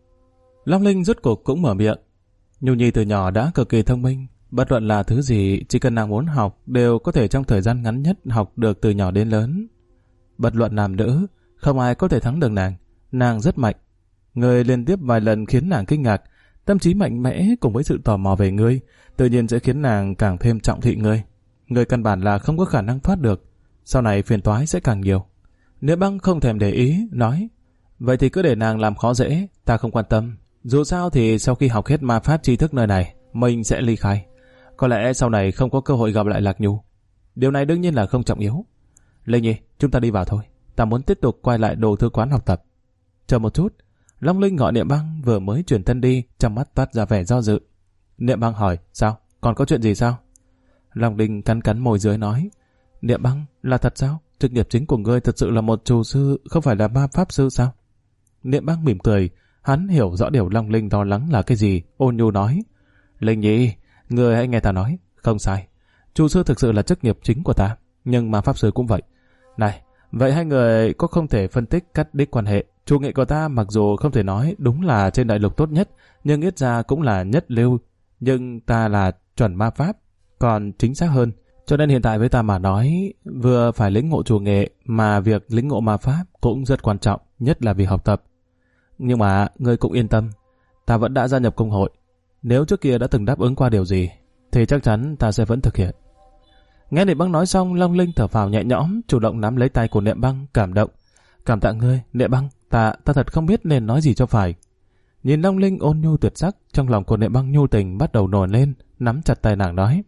Long Linh rốt cuộc cũng mở miệng. Nhu Nhi từ nhỏ đã cực kỳ thông minh, bất luận là thứ gì, chỉ cần nàng muốn học, đều có thể trong thời gian ngắn nhất học được từ nhỏ đến lớn. Bất luận nam nữ, không ai có thể thắng được nàng. Nàng rất mạnh. Người liên tiếp vài lần khiến nàng kinh ngạc. Tâm trí mạnh mẽ cùng với sự tò mò về ngươi, tự nhiên sẽ khiến nàng càng thêm trọng thị ngươi. Ngươi căn bản là không có khả năng thoát được. Sau này phiền toái sẽ càng nhiều. Niệm Băng không thèm để ý, nói: Vậy thì cứ để nàng làm khó dễ, ta không quan tâm. Dù sao thì sau khi học hết ma pháp tri thức nơi này, mình sẽ ly khai. Có lẽ sau này không có cơ hội gặp lại Lạc Nhu. Điều này đương nhiên là không trọng yếu. Linh Nhi, chúng ta đi vào thôi. Ta muốn tiếp tục quay lại đồ thư quán học tập. Chờ một chút. Long Linh gọi Niệm Băng vừa mới chuyển thân đi, trong mắt toát ra vẻ do dự. Niệm Băng hỏi: Sao? Còn có chuyện gì sao? Long Linh cắn cắn môi dưới nói: Niệm Băng, là thật sao? Chức nghiệp chính của ngươi thật sự là một trù sư, không phải là ma pháp sư sao? Niệm Băng mỉm cười, hắn hiểu rõ điều Long Linh lo lắng là cái gì, ôn nhu nói: Linh Nhi, ngươi hãy nghe ta nói, không sai. Trù sư thực sự là chức nghiệp chính của ta, nhưng ma pháp sư cũng vậy. Này, vậy hai người có không thể phân tích cắt đích quan hệ? Chủ nghệ của ta mặc dù không thể nói đúng là trên đại lục tốt nhất, nhưng ít ra cũng là nhất lưu. Nhưng ta là chuẩn ma pháp, còn chính xác hơn. Cho nên hiện tại với ta mà nói, vừa phải lĩnh ngộ chủ nghệ, mà việc lĩnh ngộ ma pháp cũng rất quan trọng, nhất là việc học tập. Nhưng mà, ngươi cũng yên tâm, ta vẫn đã gia nhập công hội. Nếu trước kia đã từng đáp ứng qua điều gì, thì chắc chắn ta sẽ vẫn thực hiện. Nghe Niệm Băng nói xong, Long Linh thở phào nhẹ nhõm, chủ động nắm lấy tay của Niệm Băng, cảm động. Cảm tạ ngươi, Niệm Băng, ta thật không biết nên nói gì cho phải. Nhìn Long Linh ôn nhu tuyệt sắc, trong lòng của Niệm Băng nhu tình bắt đầu nổi lên, nắm chặt tay nàng nói: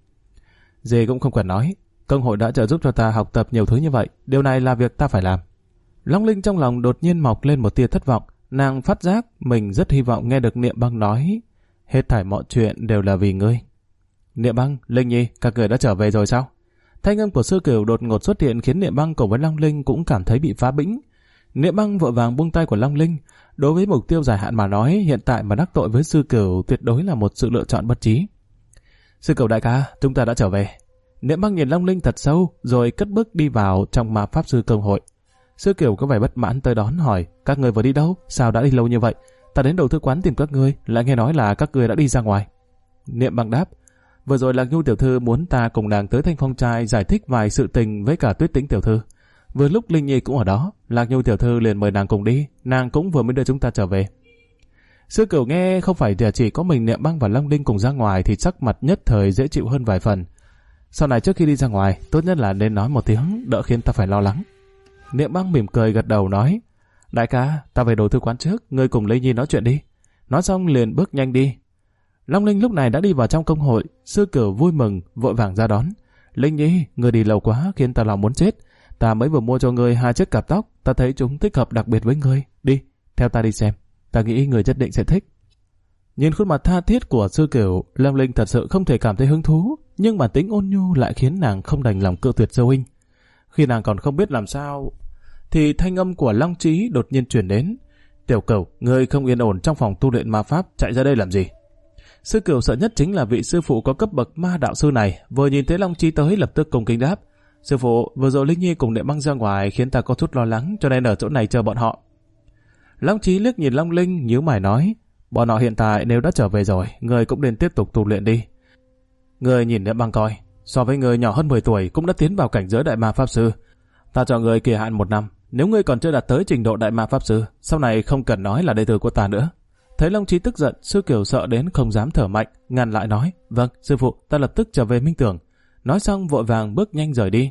Gì cũng không cần nói, công hội đã trợ giúp cho ta học tập nhiều thứ như vậy, điều này là việc ta phải làm. Long Linh trong lòng đột nhiên mọc lên một tia thất vọng, nàng phát giác mình rất hy vọng nghe được Niệm Băng nói: Hết thảy mọi chuyện đều là vì ngươi. Niệm Băng, Linh Nhi, các người đã trở về rồi sao? Thanh âm của Sư Cửu đột ngột xuất hiện khiến Niệm Băng cùng với Long Linh cũng cảm thấy bị phá bĩnh. Niệm Băng vội vàng buông tay của Long Linh. Đối với mục tiêu dài hạn mà nói, hiện tại mà đắc tội với Sư Cửu tuyệt đối là một sự lựa chọn bất trí. Sư Cửu đại ca, chúng ta đã trở về. Niệm Băng nhìn Long Linh thật sâu, rồi cất bước đi vào trong ma pháp sư công hội. Sư Cửu có vẻ bất mãn tới đón hỏi: Các người vừa đi đâu? Sao đã đi lâu như vậy? Ta đến đầu thư quán tìm các ngươi, lại nghe nói là các ngươi đã đi ra ngoài. Niệm Băng đáp: Vừa rồi Lạc Nhu tiểu thư muốn ta cùng nàng tới Thanh Phong trai giải thích vài sự tình với cả Tuyết Tĩnh tiểu thư. Vừa lúc Linh Nhi cũng ở đó, Lạc Nhu tiểu thư liền mời nàng cùng đi, nàng cũng vừa mới đưa chúng ta trở về. Sư Cửu nghe không phải chỉ có mình Niệm Băng và Long Linh cùng ra ngoài thì sắc mặt nhất thời dễ chịu hơn vài phần. Sau này trước khi đi ra ngoài, tốt nhất là nên nói một tiếng, đỡ khiến ta phải lo lắng. Niệm Băng mỉm cười gật đầu nói: Đại ca, ta về đồ thư quán trước, ngươi cùng Linh Nhi nói chuyện đi. Nói xong liền bước nhanh đi. Long Linh lúc này đã đi vào trong công hội. Sư Cửu vui mừng, vội vàng ra đón. Linh Nhi, ngươi đi lâu quá khiến ta lòng muốn chết. Ta mới vừa mua cho ngươi 2 chiếc cặp tóc, ta thấy chúng thích hợp đặc biệt với ngươi. Đi, theo ta đi xem, ta nghĩ ngươi nhất định sẽ thích. Nhìn khuôn mặt tha thiết của Sư Cửu, Long Linh thật sự không thể cảm thấy hứng thú, nhưng bản tính ôn nhu lại khiến nàng không đành lòng cự tuyệt Dâu Huynh. Khi nàng còn không biết làm sao, thì thanh âm của Long Chí đột nhiên truyền đến. Tiểu Cửu, ngươi không yên ổn trong phòng tu luyện ma pháp, chạy ra đây làm gì? Sư Cửu sợ nhất chính là vị sư phụ có cấp bậc ma đạo sư này, vừa nhìn thấy Long Chí tới lập tức cung kính đáp. Sư phụ, vừa rồi Linh Nhi cùng Niệm Băng ra ngoài khiến ta có chút lo lắng, cho nên ở chỗ này chờ bọn họ. Long Chí liếc nhìn Long Linh, nhíu mày nói, bọn họ hiện tại nếu đã trở về rồi, người cũng nên tiếp tục tu luyện đi. Người nhìn Niệm Băng coi, so với người nhỏ hơn 10 tuổi cũng đã tiến vào cảnh giới đại ma pháp sư. Ta cho người kỳ hạn 1 năm, nếu ngươi còn chưa đạt tới trình độ đại ma pháp sư, sau này không cần nói là đệ tử của ta nữa. Thấy Long Chí tức giận, Sư Kiều sợ đến không dám thở mạnh, ngăn lại nói, vâng, sư phụ, ta lập tức trở về Minh Tưởng. Nói xong vội vàng bước nhanh rời đi.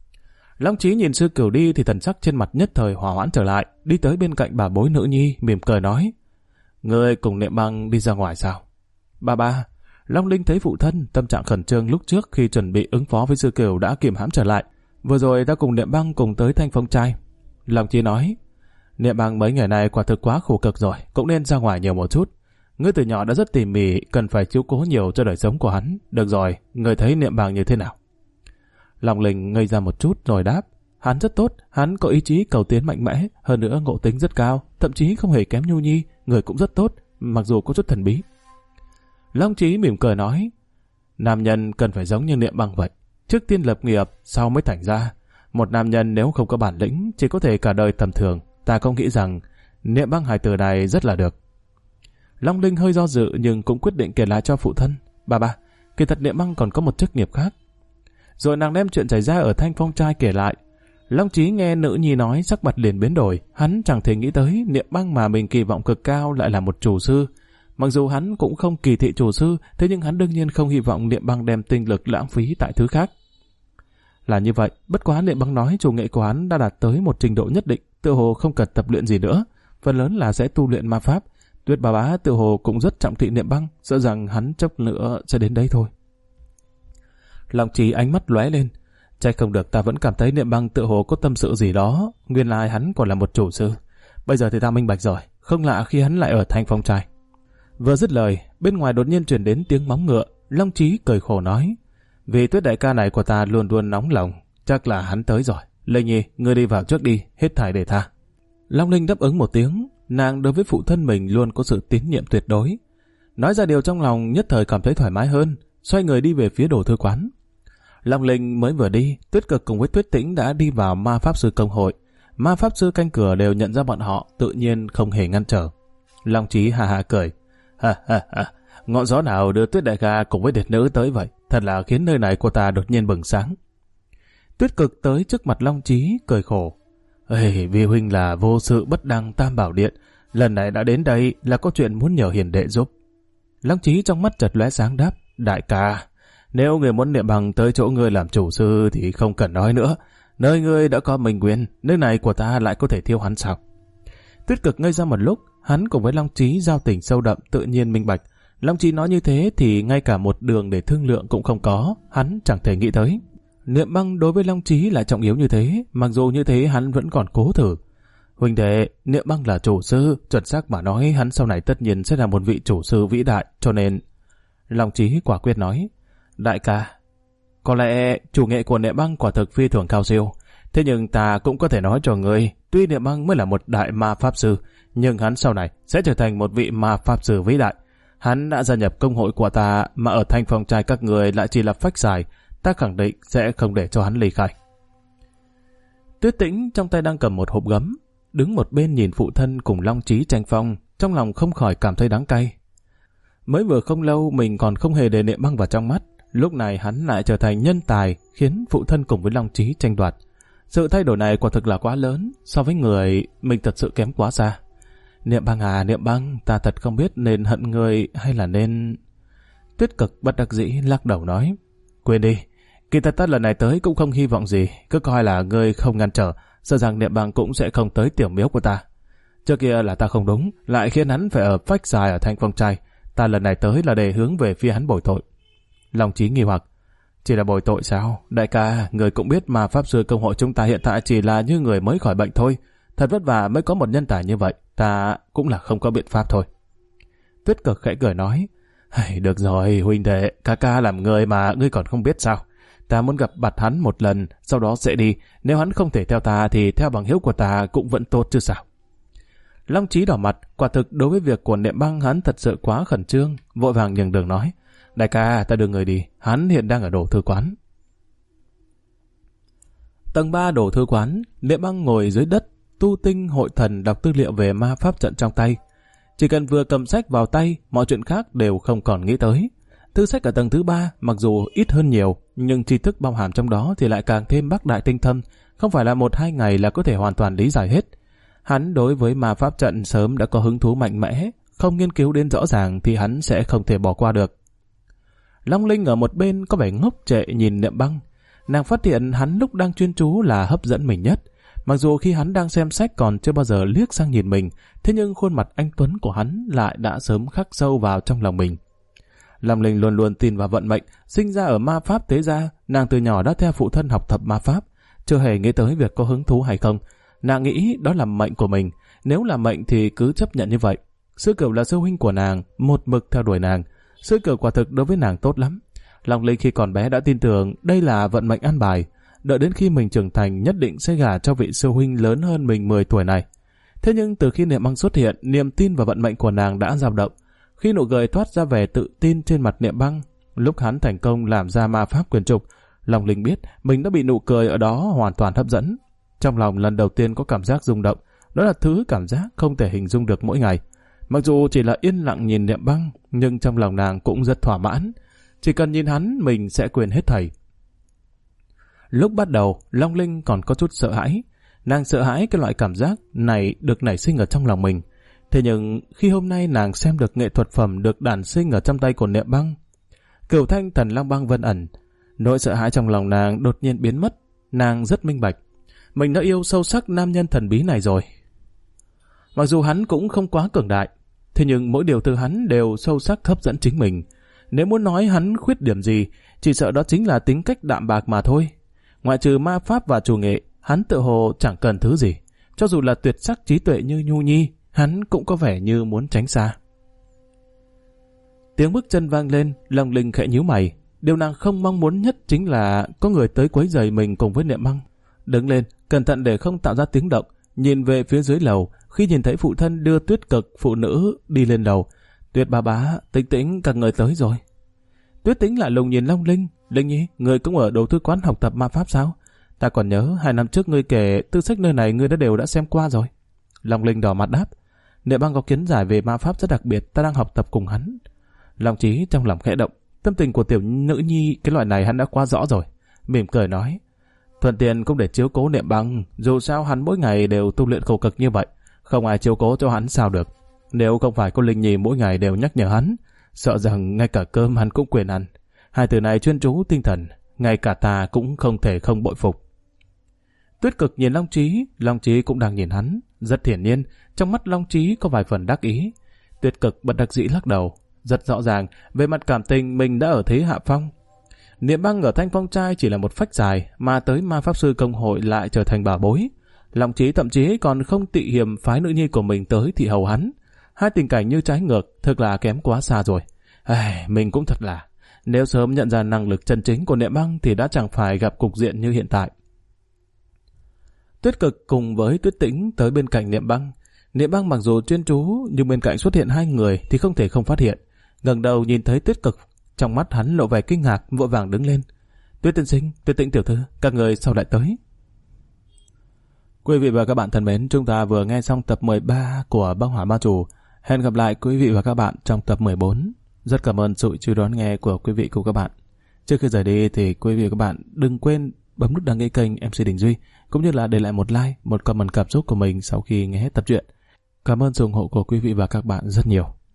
Long Chí nhìn Sư Kiều đi thì thần sắc trên mặt nhất thời hòa hoãn trở lại, đi tới bên cạnh bà bối nữ nhi, mỉm cười nói, ngươi cùng Niệm Băng đi ra ngoài sao? Ba. Long Linh thấy phụ thân, tâm trạng khẩn trương lúc trước khi chuẩn bị ứng phó với Sư Kiều đã kiềm hãm trở lại. Vừa rồi ta cùng Niệm Băng cùng tới Thanh Phong Trai. Long Chí nói, Niệm Băng mấy ngày này quả thực quá khổ cực rồi, cũng nên ra ngoài nhiều một chút. Ngươi từ nhỏ đã rất tỉ mỉ, cần phải chiếu cố nhiều cho đời sống của hắn. Được rồi, ngươi thấy Niệm Băng như thế nào? Long Linh ngây ra một chút rồi đáp, hắn rất tốt, hắn có ý chí cầu tiến mạnh mẽ, hơn nữa ngộ tính rất cao, thậm chí không hề kém Nhu Nhi, người cũng rất tốt, mặc dù có chút thần bí. Long Chí mỉm cười nói, nam nhân cần phải giống như Niệm Băng vậy, trước tiên lập nghiệp, sau mới thành ra. Một nam nhân nếu không có bản lĩnh, chỉ có thể cả đời tầm thường. Ta không nghĩ rằng Niệm Băng hài tử này rất là được. Long Linh hơi do dự nhưng cũng quyết định kể lại cho phụ thân. Ba, kỳ thật Niệm Băng còn có một chức nghiệp khác. Rồi nàng đem chuyện xảy ra ở Thanh Phong Trai kể lại. Long Chí nghe nữ nhi nói sắc mặt liền biến đổi. Hắn chẳng thể nghĩ tới Niệm Băng mà mình kỳ vọng cực cao lại là một chủ sư. Mặc dù hắn cũng không kỳ thị chủ sư, thế nhưng hắn đương nhiên không hy vọng Niệm Băng đem tinh lực lãng phí tại thứ khác. Là như vậy, bất quá Niệm Băng nói chủ nghệ của hắn đã đạt tới một trình độ nhất định, tựa hồ không cần tập luyện gì nữa, phần lớn là sẽ tu luyện ma pháp. Tuyết bà bá tựa hồ cũng rất trọng thị Niệm Băng, sợ rằng hắn chốc nữa sẽ đến đây thôi. Long Chí ánh mắt lóe lên, trách không được, ta vẫn cảm thấy Niệm Băng tựa hồ có tâm sự gì đó, nguyên lai hắn còn là một chủ sư. Bây giờ thì ta minh bạch rồi, không lạ khi hắn lại ở Thanh Phong Trai. Vừa dứt lời, bên ngoài đột nhiên truyền đến tiếng móng ngựa. Long Chí cười khổ nói, vì Tuyết đại ca này của ta luôn luôn nóng lòng, chắc là hắn tới rồi. Linh Nhi, ngươi đi vào trước đi, hết thảy để ta. Long Linh đáp ứng một tiếng, nàng đối với phụ thân mình luôn có sự tín nhiệm tuyệt đối. Nói ra điều trong lòng nhất thời cảm thấy thoải mái hơn, xoay người đi về phía đồ thư quán. Long Linh mới vừa đi, Tuyết Cực cùng với Tuyết Tĩnh đã đi vào ma pháp sư công hội. Ma pháp sư canh cửa đều nhận ra bọn họ, tự nhiên không hề ngăn trở. Long Chí hà hà cười, ha, ngọn gió nào đưa Tuyết đại ca cùng với đệt nữ tới vậy, thật là khiến nơi này của ta đột nhiên bừng sáng. Tuyết Cực tới trước mặt Long Chí cười khổ, vì huynh là vô sự bất đăng Tam Bảo Điện, lần này đã đến đây là có chuyện muốn nhờ hiền đệ giúp. Long Chí trong mắt chợt lóe sáng đáp, đại ca, nếu người muốn Niệm Băng tới chỗ ngươi làm chủ sư thì không cần nói nữa, nơi ngươi đã có Minh Nguyên, nơi này của ta lại có thể thiêu hắn sao? Tuyết Cực ngây ra một lúc, hắn cùng với Long Chí giao tình sâu đậm, tự nhiên minh bạch. Long Chí nói như thế thì ngay cả một đường để thương lượng cũng không có, hắn chẳng thể nghĩ tới. Niệm Băng đối với Long Chí lại trọng yếu như thế, mặc dù như thế hắn vẫn còn cố thử. Huynh đệ, Niệm Băng là chủ sư, chuẩn xác mà nói hắn sau này tất nhiên sẽ là một vị chủ sư vĩ đại, cho nên... Long Chí quả quyết nói, đại ca, có lẽ chủ nghệ của Niệm Băng quả thực phi thường cao siêu, thế nhưng ta cũng có thể nói cho ngươi, tuy Niệm Băng mới là một đại ma pháp sư, nhưng hắn sau này sẽ trở thành một vị ma pháp sư vĩ đại. Hắn đã gia nhập công hội của ta, mà ở Thanh Phong Trai các người lại chỉ là phách xài, ta khẳng định sẽ không để cho hắn ly khai. Tuyết Tĩnh trong tay đang cầm một hộp gấm, đứng một bên nhìn phụ thân cùng Long Chí tranh phong, trong lòng không khỏi cảm thấy đắng cay. Mới vừa không lâu mình còn không hề để Niệm Băng vào trong mắt, lúc này hắn lại trở thành nhân tài khiến phụ thân cùng với Long Chí tranh đoạt. Sự thay đổi này quả thực là quá lớn, so với người mình thật sự kém quá xa. Niệm Băng à, Niệm Băng, ta thật không biết nên hận người hay là nên... Tuyết Cực bất đắc dĩ lắc đầu nói, quên đi, kỳ thật ta lần này tới cũng không hy vọng gì, cứ coi là ngươi không ngăn trở, sợ rằng Niệm Băng cũng sẽ không tới tiểu miếu của ta. Trước kia là ta không đúng, lại khiến hắn phải ở phách dài ở Thanh Phong Trai, ta lần này tới là để hướng về phía hắn bồi tội. Long Chí nghi hoặc, chỉ là bồi tội sao? Đại ca, người cũng biết mà pháp sư công hội chúng ta hiện tại chỉ là như người mới khỏi bệnh thôi, Thật vất vả mới có một nhân tài như vậy, ta cũng là không có biện pháp thôi. Tuyết Cực khẽ cười nói, được rồi, huynh đệ, ca làm người mà ngươi còn không biết sao. Ta muốn gặp mặt hắn một lần, sau đó sẽ đi. Nếu hắn không thể theo ta thì theo bằng hữu của ta cũng vẫn tốt chứ sao. Long Chí đỏ mặt, quả thực đối với việc của Niệm Băng hắn thật sự quá khẩn trương, vội vàng nhường đường nói, đại ca, ta đưa người đi, hắn hiện đang ở đồ thư quán. Tầng 3 đồ thư quán, Niệm Băng ngồi dưới đất, tu tinh hội thần đọc tư liệu về ma pháp trận trong tay. Chỉ cần vừa cầm sách vào tay, mọi chuyện khác đều không còn nghĩ tới. Thư sách ở tầng thứ 3, mặc dù ít hơn nhiều, nhưng tri thức bao hàm trong đó thì lại càng thêm bác đại tinh thâm, không phải là 1-2 ngày là có thể hoàn toàn lý giải hết. Hắn đối với ma pháp trận sớm đã có hứng thú mạnh mẽ, không nghiên cứu đến rõ ràng thì hắn sẽ không thể bỏ qua được. Long Linh ở một bên có vẻ ngốc trệ nhìn Niệm Băng. Nàng phát hiện hắn lúc đang chuyên chú là hấp dẫn mình nhất. Mặc dù khi hắn đang xem sách còn chưa bao giờ liếc sang nhìn mình, thế nhưng khuôn mặt anh tuấn của hắn lại đã sớm khắc sâu vào trong lòng mình. Long Linh luôn luôn tin vào vận mệnh, sinh ra ở ma pháp thế gia, nàng từ nhỏ đã theo phụ thân học tập ma pháp, chưa hề nghĩ tới việc có hứng thú hay không. Nàng nghĩ đó là mệnh của mình, nếu là mệnh thì cứ chấp nhận như vậy. Sư Cửu là sư huynh của nàng, một mực theo đuổi nàng. Sư Cửu quả thực đối với nàng tốt lắm. Long Linh khi còn bé đã tin tưởng đây là vận mệnh an bài, đợi đến khi mình trưởng thành nhất định sẽ gả cho vị sư huynh lớn hơn mình 10 tuổi này. Thế nhưng từ khi Niệm Băng xuất hiện, niềm tin vào vận mệnh của nàng đã dao động. Khi nụ cười thoát ra vẻ tự tin trên mặt Niệm Băng, lúc hắn thành công làm ra ma pháp quyền trục, Long Linh biết mình đã bị nụ cười ở đó hoàn toàn hấp dẫn. Trong lòng lần đầu tiên có cảm giác rung động, đó là thứ cảm giác không thể hình dung được mỗi ngày. Mặc dù chỉ là yên lặng nhìn Niệm Băng, nhưng trong lòng nàng cũng rất thỏa mãn. Chỉ cần nhìn hắn, mình sẽ quên hết thảy. Lúc bắt đầu, Long Linh còn có chút sợ hãi. Nàng sợ hãi cái loại cảm giác này được nảy sinh ở trong lòng mình. Thế nhưng khi hôm nay nàng xem được nghệ thuật phẩm được đản sinh ở trong tay của Niệm Băng, Cửu Thanh Thần Long Băng Vân Ẩn, nỗi sợ hãi trong lòng nàng đột nhiên biến mất. Nàng rất minh bạch, mình đã yêu sâu sắc nam nhân thần bí này rồi. Mặc dù hắn cũng không quá cường đại, thế nhưng mỗi điều từ hắn đều sâu sắc hấp dẫn chính mình. Nếu muốn nói hắn khuyết điểm gì, chỉ sợ đó chính là tính cách đạm bạc mà thôi. Ngoại trừ ma pháp và chủ nghệ, hắn tự hồ chẳng cần thứ gì. Cho dù là tuyệt sắc trí tuệ như Nhu Nhi, hắn cũng có vẻ như muốn tránh xa. Tiếng bước chân vang lên, Long Linh khẽ nhíu mày. Điều nàng không mong muốn nhất chính là có người tới quấy rầy mình cùng với Niệm Băng. Đứng lên, cẩn thận để không tạo ra tiếng động, nhìn về phía dưới lầu. Khi nhìn thấy phụ thân đưa Tuyết Cực phụ nữ đi lên lầu, Tuyết bá, Tĩnh Tĩnh các người tới rồi. Tuyết Tĩnh lại lùng nhìn Long Linh. Linh Nhi, người cũng ở đồ thư quán học tập ma pháp sao? Ta còn nhớ 2 năm trước ngươi kể tư sách nơi này ngươi đều đã xem qua rồi. Long Linh đỏ mặt đáp. Niệm Băng có kiến giải về ma pháp rất đặc biệt, ta đang học tập cùng hắn. Long Chí trong lòng khẽ động, tâm tình của tiểu nữ nhi cái loại này hắn đã quá rõ rồi. Mỉm cười nói, thuận tiện cũng để chiếu cố Niệm Băng, dù sao hắn mỗi ngày đều tu luyện khổ cực như vậy, không ai chiếu cố cho hắn sao được. Nếu không phải cô Linh Nhi mỗi ngày đều nhắc nhở hắn, sợ rằng ngay cả cơm hắn cũng quên ăn. 2 từ này chuyên chú tinh thần, ngay cả ta cũng không thể không bội phục. Tuyết Cực nhìn Long Chí cũng đang nhìn hắn, rất hiển nhiên, trong mắt Long Chí có vài phần đắc ý. Tuyết Cực bất đắc dĩ lắc đầu, rất rõ ràng, về mặt cảm tình mình đã ở thế hạ phong. Niệm Băng ở Thanh Phong Trai chỉ là một phách dài, mà tới ma pháp sư công hội lại trở thành bảo bối. Long Chí thậm chí còn không tị hiềm phái nữ nhi của mình tới thị hầu hắn. 2 tình cảnh như trái ngược, thực là kém quá xa rồi. Mình cũng thật là, nếu sớm nhận ra năng lực chân chính của Niệm Băng thì đã chẳng phải gặp cục diện như hiện tại. Tuyết Cực cùng với Tuyết Tĩnh tới bên cạnh Niệm Băng. Niệm Băng mặc dù chuyên chú, nhưng bên cạnh xuất hiện 2 người thì không thể không phát hiện. Ngẩng đầu nhìn thấy Tuyết Cực, trong mắt hắn lộ vẻ kinh ngạc, vội vàng đứng lên. Tuyết tiên sinh, Tuyết Tĩnh tiểu thư, các người sao lại tới? Quý vị và các bạn thân mến, chúng ta vừa nghe xong tập 13 của Băng Hỏa Ma Chủ. Hẹn gặp lại quý vị và các bạn trong tập 14. Rất cảm ơn sự chú đón nghe của quý vị cùng các bạn. Trước khi rời đi thì quý vị và các bạn đừng quên bấm nút đăng ký kênh MC Đình Duy, cũng như là để lại một like, một comment cảm xúc của mình sau khi nghe hết tập truyện. Cảm ơn sự ủng hộ của quý vị và các bạn rất nhiều.